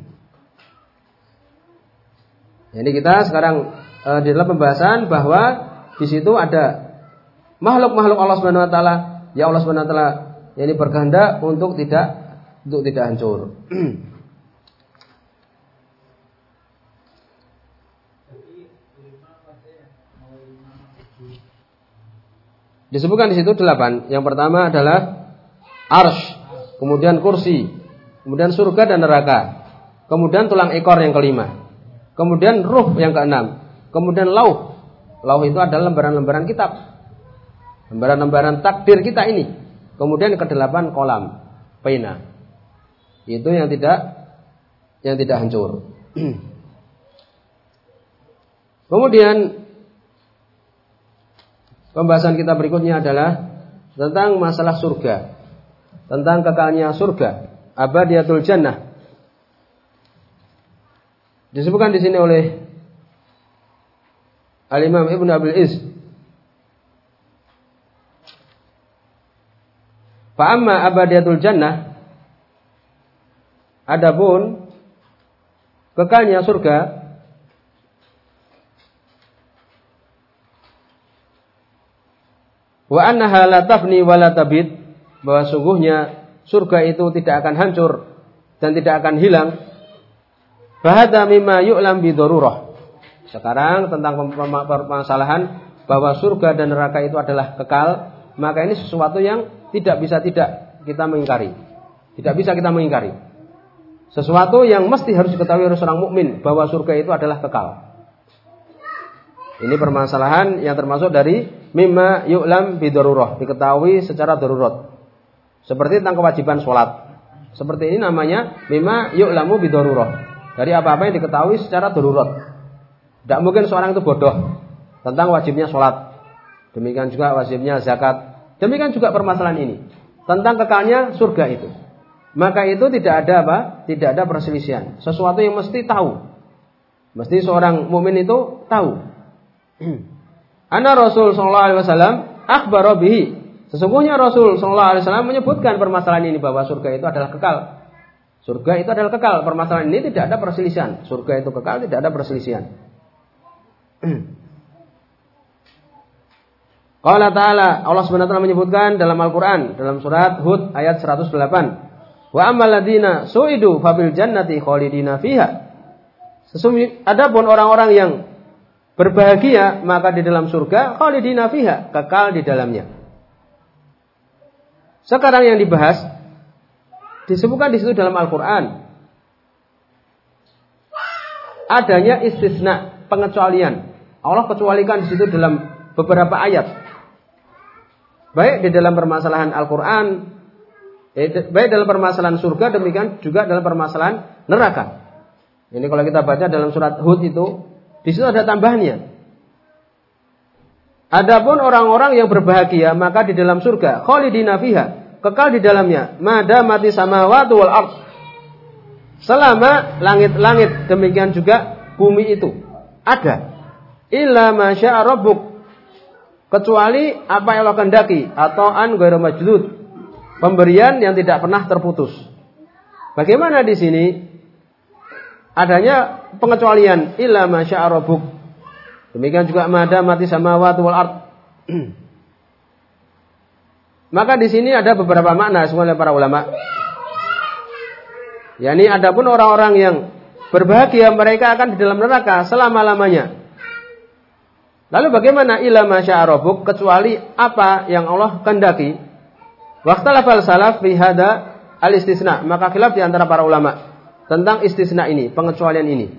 Jadi kita sekarang e, di dalam pembahasan bahwa di situ ada makhluk-makhluk Allah Subhanahu wa taala, ya Allah Subhanahu wa taala ini berkehendak untuk tidak untuk tidak hancur. Disebutkan di situ delapan. Yang pertama adalah arsy, kemudian kursi, kemudian surga dan neraka, kemudian tulang ekor yang kelima, kemudian ruh yang keenam, kemudian lauh. Lauh itu adalah lembaran-lembaran kitab, lembaran-lembaran takdir kita ini. Kemudian yang kedelapan kolam, pena. Itu yang tidak yang tidak hancur. Kemudian pembahasan kita berikutnya adalah tentang masalah surga, tentang kekalnya surga, abadiyatul jannah. Disebutkan di sini oleh Al-Imam Ibnu Abil Iz. Fa amma abadiyatul jannah, adapun kekalnya surga, wa annaha la tafni wa la tabid, bahwa sungguhnya surga itu tidak akan hancur dan tidak akan hilang. Fahadha mimma yu'lam bi darurah. Sekarang tentang permasalahan bahwa surga dan neraka itu adalah kekal, maka ini sesuatu yang tidak bisa tidak kita mengingkari. Tidak bisa kita mengingkari. Sesuatu yang mesti harus diketahui oleh seorang mukmin bahwa surga itu adalah kekal. Ini permasalahan yang termasuk dari mimma yu'lam bidarurah, diketahui secara darurat. Seperti tentang kewajiban sholat. Seperti ini namanya mimma yu'lamu bidarurah. Dari apa-apa yang diketahui secara darurat. Tidak mungkin seorang itu bodoh tentang wajibnya sholat. Demikian juga wajibnya zakat. Demikian juga permasalahan ini tentang kekalnya surga itu. Maka itu tidak ada apa? Tidak ada perselisihan. Sesuatu yang mesti tahu. Mesti seorang mukmin itu tahu. Anna Rasul sallallahu alaihi wasallam akhbara bihi. Sesungguhnya Rasul sallallahu alaihi wasallam menyebutkan permasalahan ini bahwa surga itu adalah kekal. Surga itu adalah kekal. Permasalahan ini tidak ada perselisihan. Surga itu kekal, tidak ada perselisihan. Qala ta'ala, Allah Subhanahu wa taala menyebutkan dalam Al-Qur'an dalam surat Hud ayat seratus delapan. Wa ammal ladzina su'idu fabil jannati khalidina fiha. Sesungguhnya adapun orang-orang yang berbahagia maka di dalam surga khalidina fiha, kekal di dalamnya. Sekarang yang dibahas disebutkan di situ dalam Al-Qur'an adanya istisna, pengecualian. Allah kecualikan di situ dalam beberapa ayat. Baik di dalam permasalahan Al-Qur'an, baik dalam permasalahan surga, demikian juga dalam permasalahan neraka. Ini kalau kita baca dalam surat Hud itu, di situ ada tambahannya. Adapun orang-orang yang berbahagia maka di dalam surga khalidina fiha, kekal di dalamnya, madamati samawati wal ardh, selama langit-langit, demikian juga bumi itu ada. Illa ma syaa rabbuk, kecuali apa yang Allah kehendaki, atau an ghairu majdud, pemberian yang tidak pernah terputus. Bagaimana di sini? Adanya pengecualian illa ma syaa rabbuk. Demikian juga madamati samawati wal ardh. Maka di sini ada beberapa makna oleh para ulama. yakni adapun orang-orang yang berbahagia mereka akan di dalam neraka selama-lamanya. Lalu bagaimana illa ma syaa rabbuk, kecuali apa yang Allah kehendaki. Waqtalafal salaf fi hada al-istisna, maka khilaf di antara para ulama tentang istisna ini, pengecualian ini.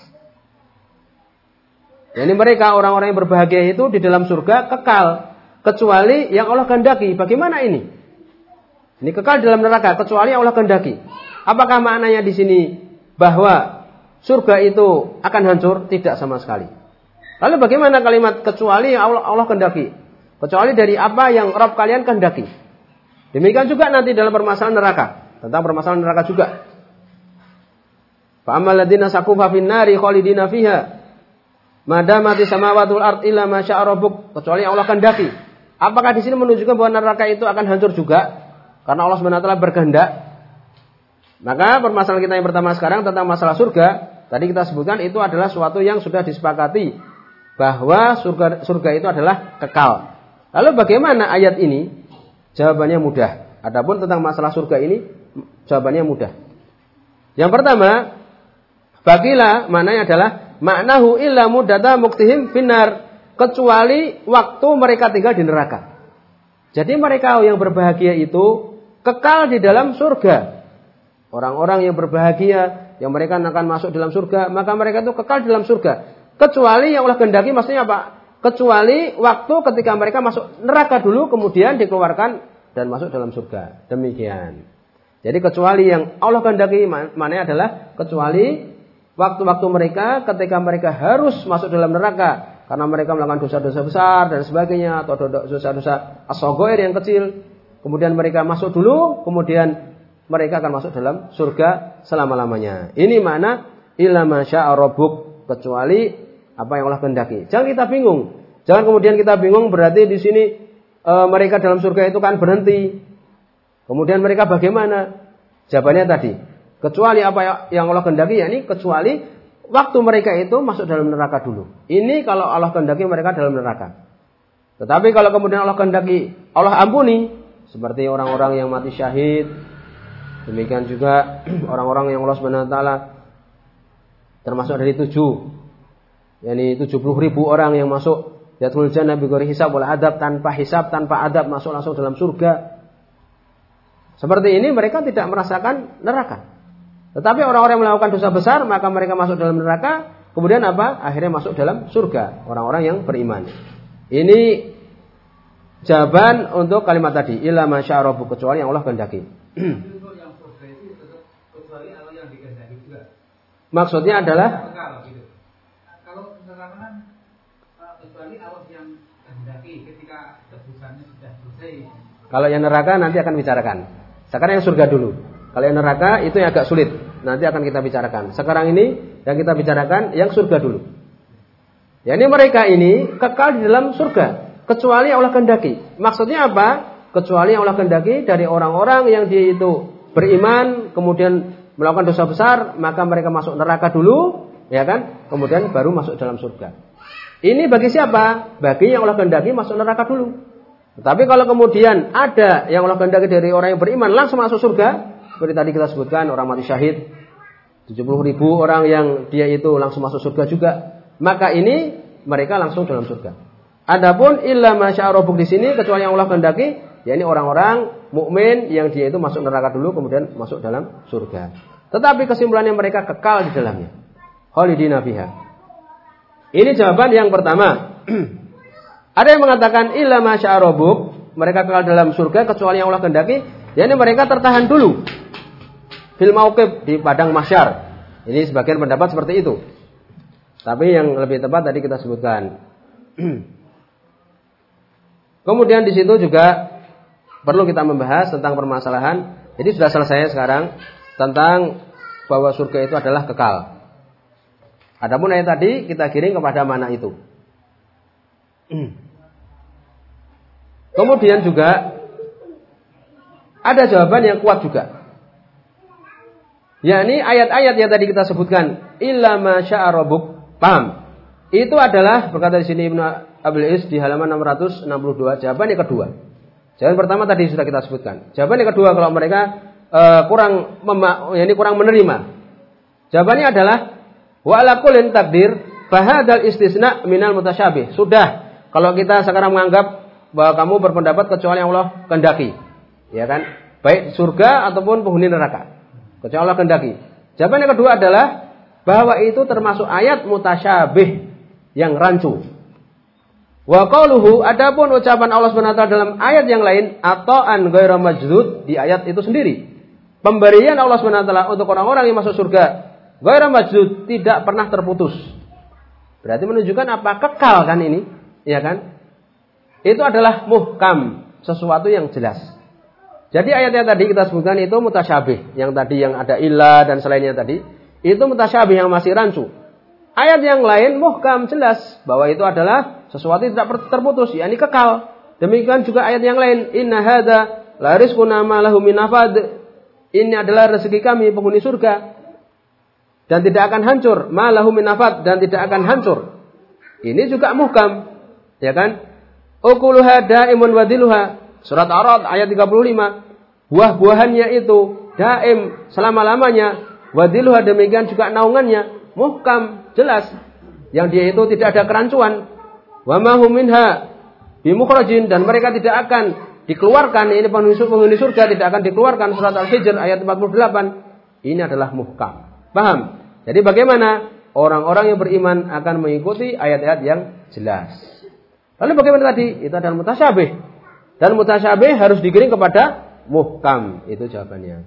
Yani mereka orang-orang yang berbahagia itu di dalam surga kekal, kecuali yang Allah kehendaki. Bagaimana ini? Ini kekal di dalam neraka kecuali yang Allah kehendaki. Apakah maknanya di sini bahwa surga itu akan hancur? Tidak sama sekali. Lalu bagaimana kalimat kecuali yang Allah, Allah kehendaki? Kecuali dari apa yang Rabb kalian kehendaki. Demikian juga nanti dalam permasalahan neraka, tentang permasalahan neraka juga. Fa ammal ladzina saqu fa fin nari khalidina fiha madamati samawati wal ardh illa ma syaa rabbuk, kecuali Allah kehendaki. Apakah di sini menunjukkan bahwa neraka itu akan hancur juga karena Allah subhanahu wa taala berkehendak? Maka permasalahan kita yang pertama sekarang tentang masalah surga, tadi kita sebutkan itu adalah suatu yang sudah disepakati bahwa surga surga itu adalah kekal. Lalu bagaimana ayat ini? Jawabannya mudah. Adapun tentang masalah surga ini jawabannya mudah. Yang pertama, bagilah maknanya adalah maknahu illa muddata muktihim finnar, kecuali waktu mereka tinggal di neraka. Jadi mereka yang berbahagia itu kekal di dalam surga. Orang-orang yang berbahagia yang mereka akan masuk dalam surga, maka mereka itu kekal di dalam surga. Kecuali yang Allah kehendaki, maksudnya apa? Kecuali waktu ketika mereka masuk neraka dulu, kemudian dikeluarkan dan masuk dalam surga. Demikian. Jadi kecuali yang Allah kehendaki, maknanya adalah kecuali waktu-waktu mereka ketika mereka harus masuk dalam neraka karena mereka melakukan dosa-dosa besar dan sebagainya, atau dosa-dosa as-saghair yang kecil. Kemudian mereka masuk dulu, kemudian mereka akan masuk dalam surga selama-lamanya. Ini makna illa ma syaa rabbuk, kecuali apa yang Allah kehendaki. Jangan kita bingung. Jangan kemudian kita bingung berarti di sini e, mereka dalam surga itu kan berhenti. Kemudian mereka bagaimana? Jawabannya tadi, kecuali apa yang Allah kehendaki, yakni kecuali waktu mereka itu masuk dalam neraka dulu. Ini kalau Allah kehendaki mereka dalam neraka. Tetapi kalau kemudian Allah kehendaki, Allah ampuni, seperti orang-orang yang mati syahid, demikian juga orang-orang yang Allah subhanahu wa taala termasuk dari tujuh, yakni tujuh puluh ribu orang yang masuk yadkhulul jannah bighairi hisab wal adab, tanpa hisab, tanpa adab, masuk langsung dalam surga. Seperti ini mereka tidak merasakan neraka. Tetapi orang-orang yang melakukan dosa besar, maka mereka masuk dalam neraka, kemudian apa? Akhirnya masuk dalam surga, orang-orang yang beriman. Ini jawaban untuk kalimat tadi, illa ma syaa rabbuk, kecuali yang Allah kehendaki. Maksudnya adalah kalau neraka kan kecuali Allah yang kehendaki ketika tebusannya sudah selesai. Kalau yang neraka nanti akan bicarakan. Sekarang yang surga dulu. Kalau yang neraka itu yang agak sulit, nanti akan kita bicarakan. Sekarang ini yang kita bicarakan yang surga dulu. Ya, ini mereka ini kekal di dalam surga kecuali Allah kehendaki. Maksudnya apa? Kecuali yang Allah kehendaki dari orang-orang yang dia itu beriman kemudian melakukan dosa besar, maka mereka masuk neraka dulu, ya kan? Kemudian baru masuk dalam surga. Ini bagi siapa? Bagi yang Allah kehendaki masuk neraka dulu. Tetapi kalau kemudian ada yang Allah kehendaki dari orang yang beriman langsung masuk surga, seperti tadi kita sebutkan orang mati syahid, tujuh puluh ribu orang yang dia itu langsung masuk surga juga, maka ini mereka langsung dalam surga. Adapun illa ma syaa rabbuk di sini kecuali yang Allah kehendaki, yakni orang-orang mukmin yang dia itu masuk neraka dulu kemudian masuk dalam surga. Tetapi kesimpulannya mereka kekal di dalamnya. Khalidina fiha. Ini jawaban yang pertama. Ada yang mengatakan illa ma syaa rabbuk, mereka kekal dalam surga kecuali yang Allah kehendaki, yakni mereka tertahan dulu fil mauqif, di padang mahsyar. Ini sebagian pendapat seperti itu. Tapi yang lebih tepat tadi kita sebutkan. Kemudian di situ juga perlu kita membahas tentang permasalahan. Jadi sudah selesai sekarang tentang bahwa surga itu adalah kekal. Adapun ayat tadi kita giring kepada mana itu. Kemudian juga ada jawaban yang kuat juga. Yakni ayat-ayat yang tadi kita sebutkan, illa ma syaa rabbuk. Paham? Itu adalah berkata di sini Ibnu Abil Is di halaman enam ratus enam puluh dua, jawaban yang kedua. Jawaban pertama tadi sudah kita sebutkan. Jawaban yang kedua kalau mereka uh, kurang mema, yani kurang menerima. Jawabannya adalah wa ala kullin takdir fahadal istisna minal mutasyabih. Sudah, kalau kita sekarang menganggap bahwa kamu berpendapat kecuali yang Allah kehendaki. Ya kan? Baik surga ataupun penghuni neraka. Kecuali Allah kehendaki. Jawaban yang kedua adalah bahwa itu termasuk ayat mutasyabih yang rancu. Wa qauluhu, adapun ucapan Allah Subhanahu wa taala dalam ayat yang lain atau an ghairu majdud di ayat itu sendiri. Pemberian Allah Subhanahu wa taala untuk orang-orang yang masuk surga ghairu majdud, tidak pernah terputus. Berarti menunjukkan apa? Kekal kan ini, ya kan? Itu adalah muhkam, sesuatu yang jelas. Jadi ayat-ayat tadi kita sebutkan itu mutasyabih, yang tadi yang ada ilah dan selainnya tadi, itu mutasyabih yang masih rancu. Ayat yang lain muhkam, jelas bahwa itu adalah sesuatu yang tidak terputus, yakni kekal. Demikian juga ayat yang lain, inna hadza la rizquna ma lahu min nafad. Ini adalah rezeki kami penghuni surga dan tidak akan hancur, ma lahu min nafad, dan tidak akan hancur. Ini juga muhkam, ya kan? Ukuluha daimun wadiluha. Surat Ar-Ra'd ayat tiga puluh lima. Buah-buahannya itu daim, selama-lamanya. Wadiluha, demikian juga naungannya. Muhkam, jelas. Yang dia itu tidak ada kerancuan. Wa ma hum minha bimukhrajin, dan mereka tidak akan dikeluarkan. Ini penghuni surga tidak akan dikeluarkan. Surat Al-Hijr ayat empat puluh delapan. Ini adalah muhkam. Paham? Jadi bagaimana orang-orang yang beriman akan mengikuti ayat-ayat yang jelas. Lalu bagaimana tadi? Itu adalah mutasyabih. Dan mutasyabih harus digiring kepada muhkam. Itu jawabannya.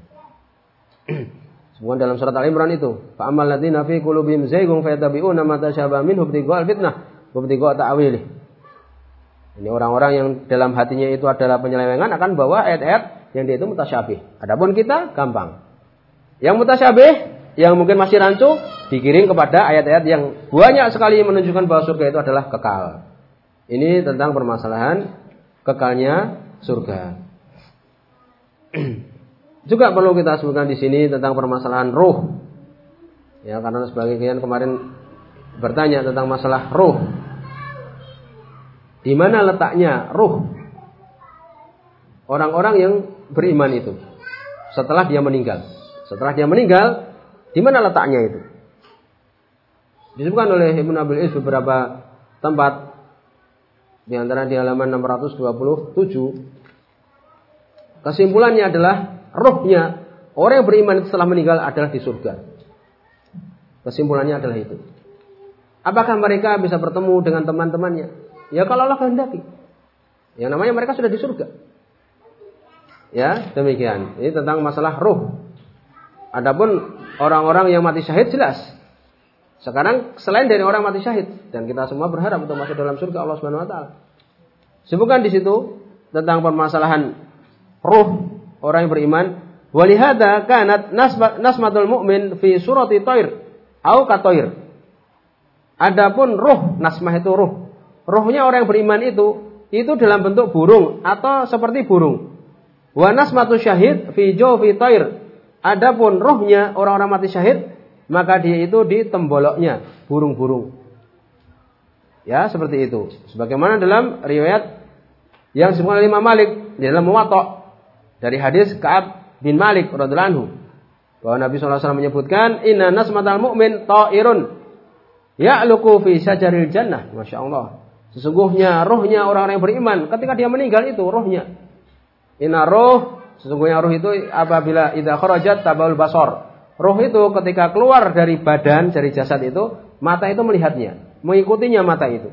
Semua dalam surat Al-Imran itu. Fa ammal ladzina fi qulubihim zaygun fayattabi'una ma tashabaha minhu ibtigha'al fitnah wa ibtigha'a ta'wilih. Ini orang-orang yang dalam hatinya itu adalah penyelewengan akan bawa ayat-ayat yang dia itu mutasyabih. Adapun kita gampang. Yang mutasyabih yang mungkin masih rancu digiring kepada ayat-ayat yang banyak sekali menunjukkan bahwa surga itu adalah kekal. Ini tentang permasalahan kekalnya surga. Juga perlu kita sebutkan di sini tentang permasalahan ruh. Ya, karena sebagian kemarin bertanya tentang masalah ruh. Di mana letaknya ruh orang-orang yang beriman itu setelah dia meninggal? Setelah dia meninggal, di mana letaknya itu? Disebutkan oleh Ibnu Abil Is beberapa tempat. Di antara di halaman enam ratus dua puluh tujuh. Kesimpulannya adalah rohnya orang yang beriman setelah meninggal adalah di surga. Kesimpulannya adalah itu. Apakah mereka bisa bertemu dengan teman-temannya? Ya kalau Allah kehendaki. Yang namanya mereka sudah di surga. Ya, demikian. Ini tentang masalah roh. Adapun orang-orang yang mati syahid jelas. Sekarang selain dari orang mati syahid, dan kita semua berharap untuk masuk dalam surga Allah Subhanahu wa taala. Sebutkan di situ tentang permasalahan ruh orang yang beriman. Walihada kanat nasmatul mu'min fi surati thair au katair. Adapun ruh, nasmah itu ruh. Ruhnya orang yang beriman itu itu dalam bentuk burung atau seperti burung. Wa nasmatu syahid fi jawfi thair. Adapun ruhnya orang-orang mati syahid, maka dia itu di temboloknya burung-burung. Ya, seperti itu. Sebagaimana dalam riwayat yang disebutkan oleh Imam Malik di dalam Muwatta dari hadis Ka'ab bin Malik radhiyallahu anhu, bahwa Nabi sallallahu alaihi wasallam menyebutkan inna nasmatal mu'min ta'irun ya'luqu fi syajaril jannah. Masya Allah. Sesungguhnya rohnya orang-orang yang beriman ketika dia meninggal itu rohnya. Inna roh, sesungguhnya roh itu apabila idza kharajat tabaul basar. Roh itu ketika keluar dari badan, dari jasad itu, mata itu melihatnya, mengikutinya mata itu.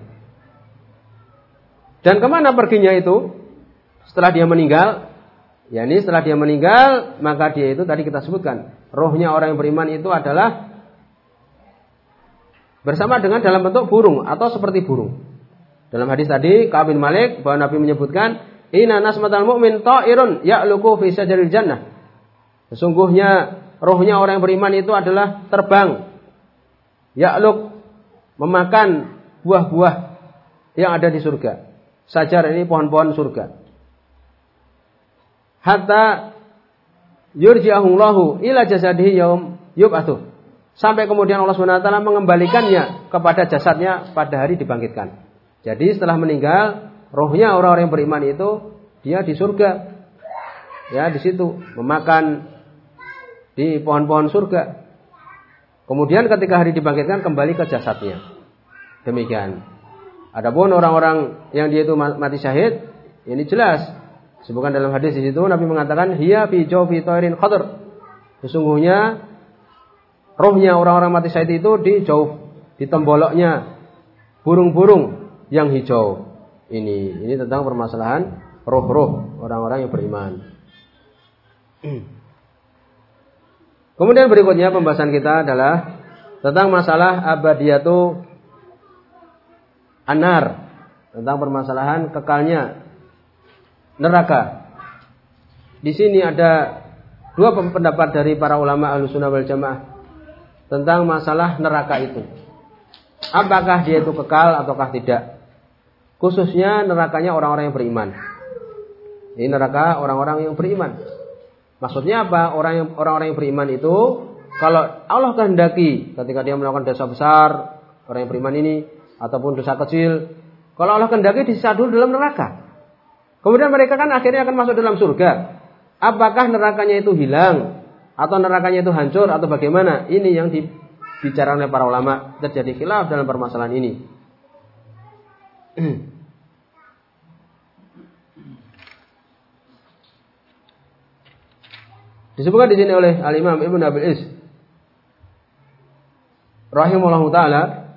Dan kemana perginya itu? Setelah dia meninggal, yakni setelah dia meninggal, maka dia itu tadi kita sebutkan, rohnya orang yang beriman itu adalah bersama dengan dalam bentuk burung atau seperti burung. Dalam hadis tadi Ka'ab bin Malik bahwa Nabi menyebutkan inna nasmatal mu'min ta'irun ya'luku fi syajaril jannah. Sesungguhnya rohnya orang yang beriman itu adalah terbang, ya'luk, memakan buah-buah yang ada di surga. Sajar ini pohon-pohon surga. Hatta yurji'ahullahu ila jasadihi yaum yub'atsu. Sampai kemudian Allah Subhanahu wa taala mengembalikannya kepada jasadnya pada hari dibangkitkan. Jadi setelah meninggal, rohnya orang-orang yang beriman itu dia di surga. Ya, di situ memakan di pohon-pohon surga. Kemudian ketika hari dibangkitkan kembali ke jasadnya. Demikian. Adapun orang-orang yang dia itu mati syahid, ini jelas. Sebutkan dalam hadis di situ Nabi mengatakan hiya fi jawfi tairin khadr. Sesungguhnya rohnya orang-orang mati syahid itu di jawf, di temboloknya burung-burung yang hijau. Ini ini tentang permasalahan roh-roh orang-orang yang beriman. Kemudian berikutnya pembahasan kita adalah tentang masalah abadiyatu anar, tentang permasalahan kekalnya neraka. Di sini ada dua pendapat dari para ulama Ahlussunnah wal Jamaah tentang masalah neraka itu. Apakah dia itu kekal ataukah tidak? Khususnya nerakanya orang-orang yang beriman. Ini neraka orang-orang yang beriman. Maksudnya apa? Orang yang orang-orang yang beriman itu kalau Allah kehendaki ketika dia melakukan dosa besar, orang yang beriman ini ataupun dosa kecil, kalau Allah kehendaki disiksa dulu dalam neraka. Kemudian mereka kan akhirnya akan masuk dalam surga. Apakah nerakanya itu hilang atau nerakanya itu hancur atau bagaimana? Ini yang dibicarakan oleh para ulama. Terjadi khilaf dalam permasalahan ini. Disebutkan di sini oleh Al-Imam Ibnu Abil Is rahimahullahu taala,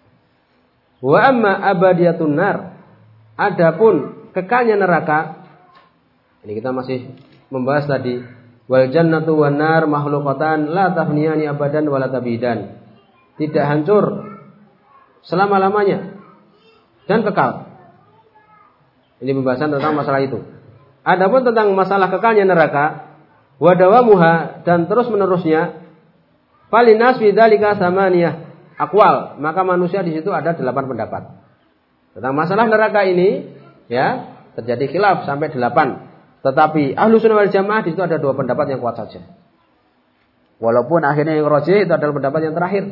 wa amma abadiyatun nar, adapun kekalnya neraka. Ini kita masih membahas tadi wal jannatu wan nar makhluqatan la tafniyani abadan wala tabidan. Tidak hancur selama-lamanya dan kekal. Ini pembahasan tentang masalah itu. Adapun tentang masalah kekalnya neraka, wa dawamuha, dan terus menerusnya, falinas fi dzalika samaniyah aqwal, maka manusia di situ ada delapan pendapat. Tentang masalah neraka ini ya, terjadi khilaf sampai delapan. Tetapi Ahlussunnah wal Jamaah di situ ada dua pendapat yang kuat saja. Walaupun akhirnya yang rajih itu adalah pendapat yang terakhir.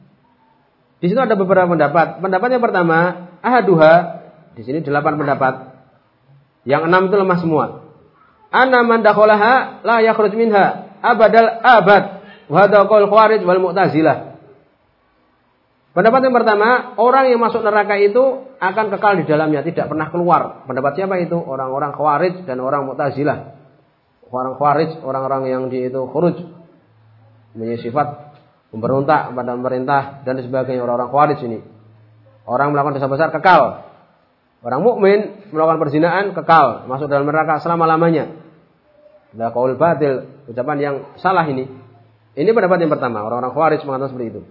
Di situ ada beberapa pendapat. Pendapat yang pertama, ahaduha, di sini delapan pendapat. Yang enam itu lemah semua. Anna man dakhalaha la yakhruj minha abadal abad wa hadha qaul khawarij wal mu'tazilah. Pendapat yang pertama, orang yang masuk neraka itu akan kekal di dalamnya, tidak pernah keluar. Pendapat siapa itu? Orang-orang khawarij dan orang mu'tazilah. Orang khawarij, orang-orang yang di itu khuruj, mempunyai sifat memberontak pada pemerintah dan sebagainya. Orang-orang khawarij ini, orang melakukan dosa besar kekal. Orang mukmin melakukan perzinaan kekal, masuk dalam neraka selama-lamanya. Nah, qaul batil, ucapan yang salah ini. Ini pendapat yang pertama, orang-orang khawarij mengatakan seperti itu.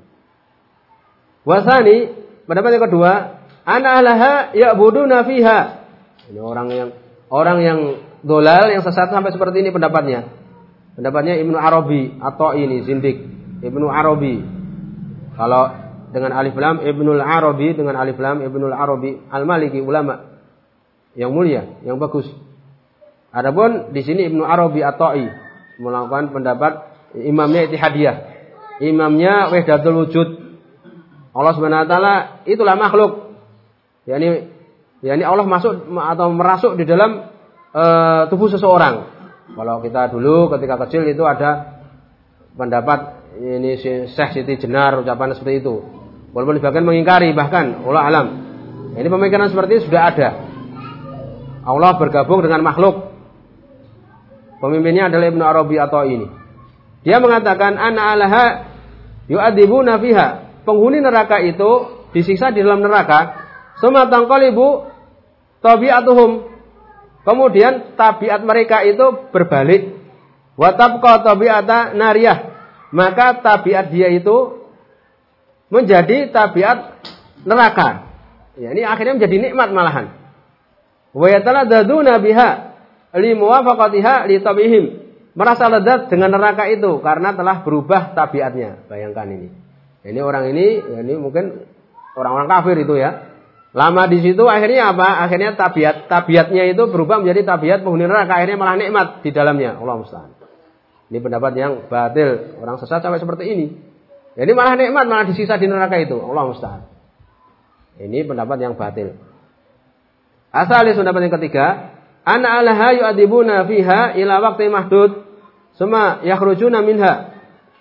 Wasani, pendapat yang kedua, ana laha ya'buduna fiha. Ini orang yang orang yang dolal, yang sesat sampai seperti ini pendapatnya. Pendapatnya Ibnu Arabi atau ini Zindik, Ibnu Arabi. Kalau dengan alif lam Ibnul Arabi, dengan alif lam Ibnul Arabi Al-Maliki, ulama yang mulia, yang bagus. Adapun di sini Ibnu Arabi At-Ta'i melakukan pendapat imamnya Ittihadiyah. Imamnya Wahdatul Wujud. Allah Subhanahu wa taala itulah makhluk. yakni yakni Allah masuk atau merasuk di dalam e, tubuh seseorang. Kalau kita dulu ketika kecil itu ada pendapat ini Syekh Siti Jenar ucapan seperti itu. Walaupun sebagian mengingkari bahkan Allah alam. Ini pemikiran seperti itu sudah ada. Allah bergabung dengan makhluk. Pemimpinnya adalah Ibnu Arabi atau ini. Dia mengatakan ana alaha yu'adzibuna fiha. Penghuni neraka itu disiksa di dalam neraka. Summa tanqalibu tabi'atuhum. Kemudian tabiat mereka itu berbalik. Wa tabqa tabi'ata nariyah. Maka tabiat dia itu menjadi tabiat neraka. Ya, ini akhirnya menjadi nikmat malahan. Wa yataladaduna biha li muwafaqatiha li tabihim. Merasa lezat dengan neraka itu karena telah berubah tabiatnya. Bayangkan ini. Ini orang ini, ya ini mungkin orang-orang kafir itu ya. Lama di situ akhirnya apa? Akhirnya tabiat tabiatnya itu berubah menjadi tabiat penghuni neraka. Akhirnya malah nikmat di dalamnya. Allah musta'an. Ini pendapat yang batil. Orang sesat sampai seperti ini. Jadi malah nikmat, malah disisa di neraka itu. Allah musta'an. Ini pendapat yang batil. Asalis pendapat yang ketiga. Ana alaha yu'adibuna fiha ila waqti mahdud. Suma yakhrujuna minha.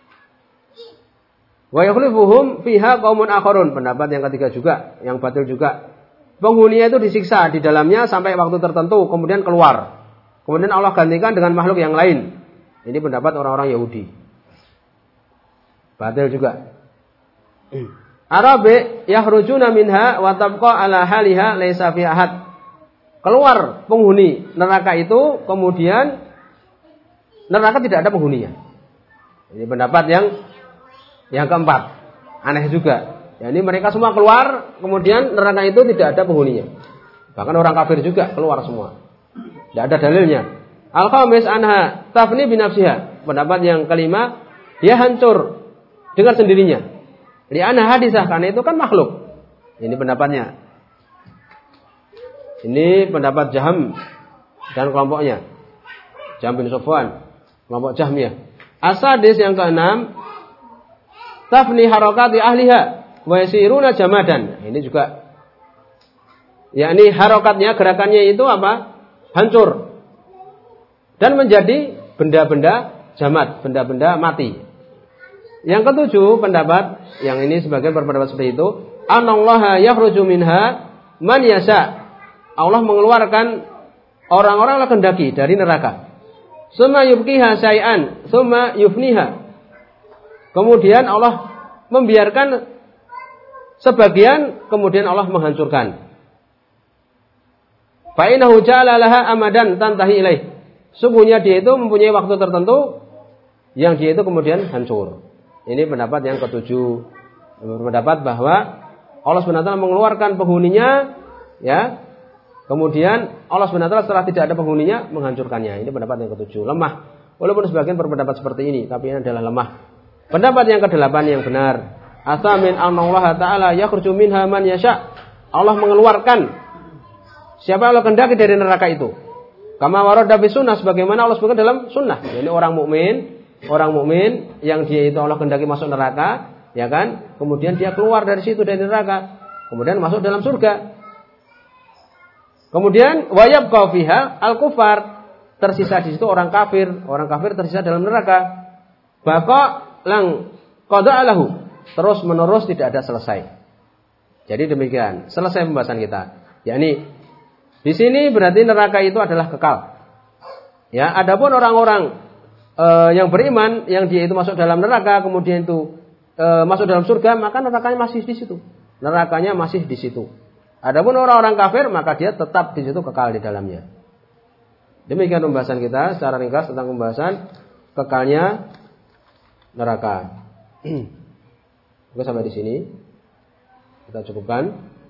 Wa yakhlifuhum fiha qaumun akharun. Pendapat yang ketiga juga, yang batil juga. Penghuninya itu disiksa di dalamnya sampai waktu tertentu, kemudian keluar. Kemudian Allah gantikan dengan makhluk yang lain. Ini pendapat orang-orang Yahudi. Batil juga. Arabi yakhrujuna minha wa tabqa ala haliha laisa fi ahad. Keluar penghuni neraka itu, kemudian neraka tidak ada penghuninya. Ini pendapat yang Yang keempat, aneh juga. Ya, ini mereka semua keluar, kemudian neraka itu tidak ada penghuninya. Bahkan orang kafir juga keluar semua. Tidak ada dalilnya. Al-khamis anha tafni binafsiha. Pendapat yang kelima, dia hancur dengan sendirinya. Li anha hadisah, karena itu kan makhluk. Ini pendapatnya. Ini pendapat Jaham dan kelompoknya. Jaham bin Safwan, kelompok Jahmiyah. As-sadis yang keenam, tafni harakati ahliha wa yasiruna jamadan. Ini juga yakni harakatnya, gerakannya itu apa? Hancur. Dan menjadi benda-benda jamad, benda-benda mati. Yang ketujuh pendapat, yang ini sebagian berpendapat seperti itu, anallaha yakhruju minha man yasha. Allah mengeluarkan orang-orang yang kehendaki dari neraka. Summa yubqiha syai'an, summa yufniha. Kemudian Allah membiarkan sebagian, kemudian Allah menghancurkan. Fa innahu ja'ala laha amadan tantahi ilaih. Sungguhnya dia itu mempunyai waktu tertentu yang dia itu kemudian hancur. Ini pendapat yang ketujuh. Berpendapat bahwa Allah subhanahu wa taala mengeluarkan penghuninya, ya. Kemudian Allah subhanahu wa taala setelah tidak ada penghuninya menghancurkannya. Ini pendapat yang ketujuh. Lemah. Walaupun sebagian berpendapat seperti ini, tapi ini adalah lemah. Pendapat yang kedelapan yang benar. Asamin anallaha ta'ala yakhruju minha man yasha. Allah mengeluarkan siapa Allah kehendaki dari neraka itu. Kama warada fi sunnah, sebagaimana Allah sebutkan dalam sunnah. Ini orang mukmin, orang mukmin yang dia itu Allah kehendaki masuk neraka, ya kan? Kemudian dia keluar dari situ dari neraka, kemudian masuk dalam surga. Kemudian wayabqa fiha al-kufar, tersisa di situ orang kafir, orang kafir tersisa dalam neraka. Baqa lang qada'alahu, terus menerus tidak ada selesai. Jadi demikian, selesai pembahasan kita. Yakni di sini berarti neraka itu adalah kekal. Ya, adapun orang-orang e, yang beriman yang dia itu masuk dalam neraka kemudian itu e, masuk dalam surga, maka nerakanya masih di situ. Nerakanya masih di situ. Adapun orang-orang kafir maka dia tetap di situ kekal di dalamnya. Demikian pembahasan kita secara ringkas tentang pembahasan kekalnya neraka. Oke, sampai di sini kita cukupkan.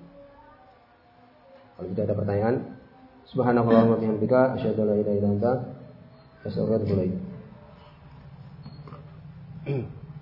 Kalau tidak ada pertanyaan, subhanallah wa bihamdika asyhadu an la ilaha illa anta astaghfiruka wa atubu ilaik.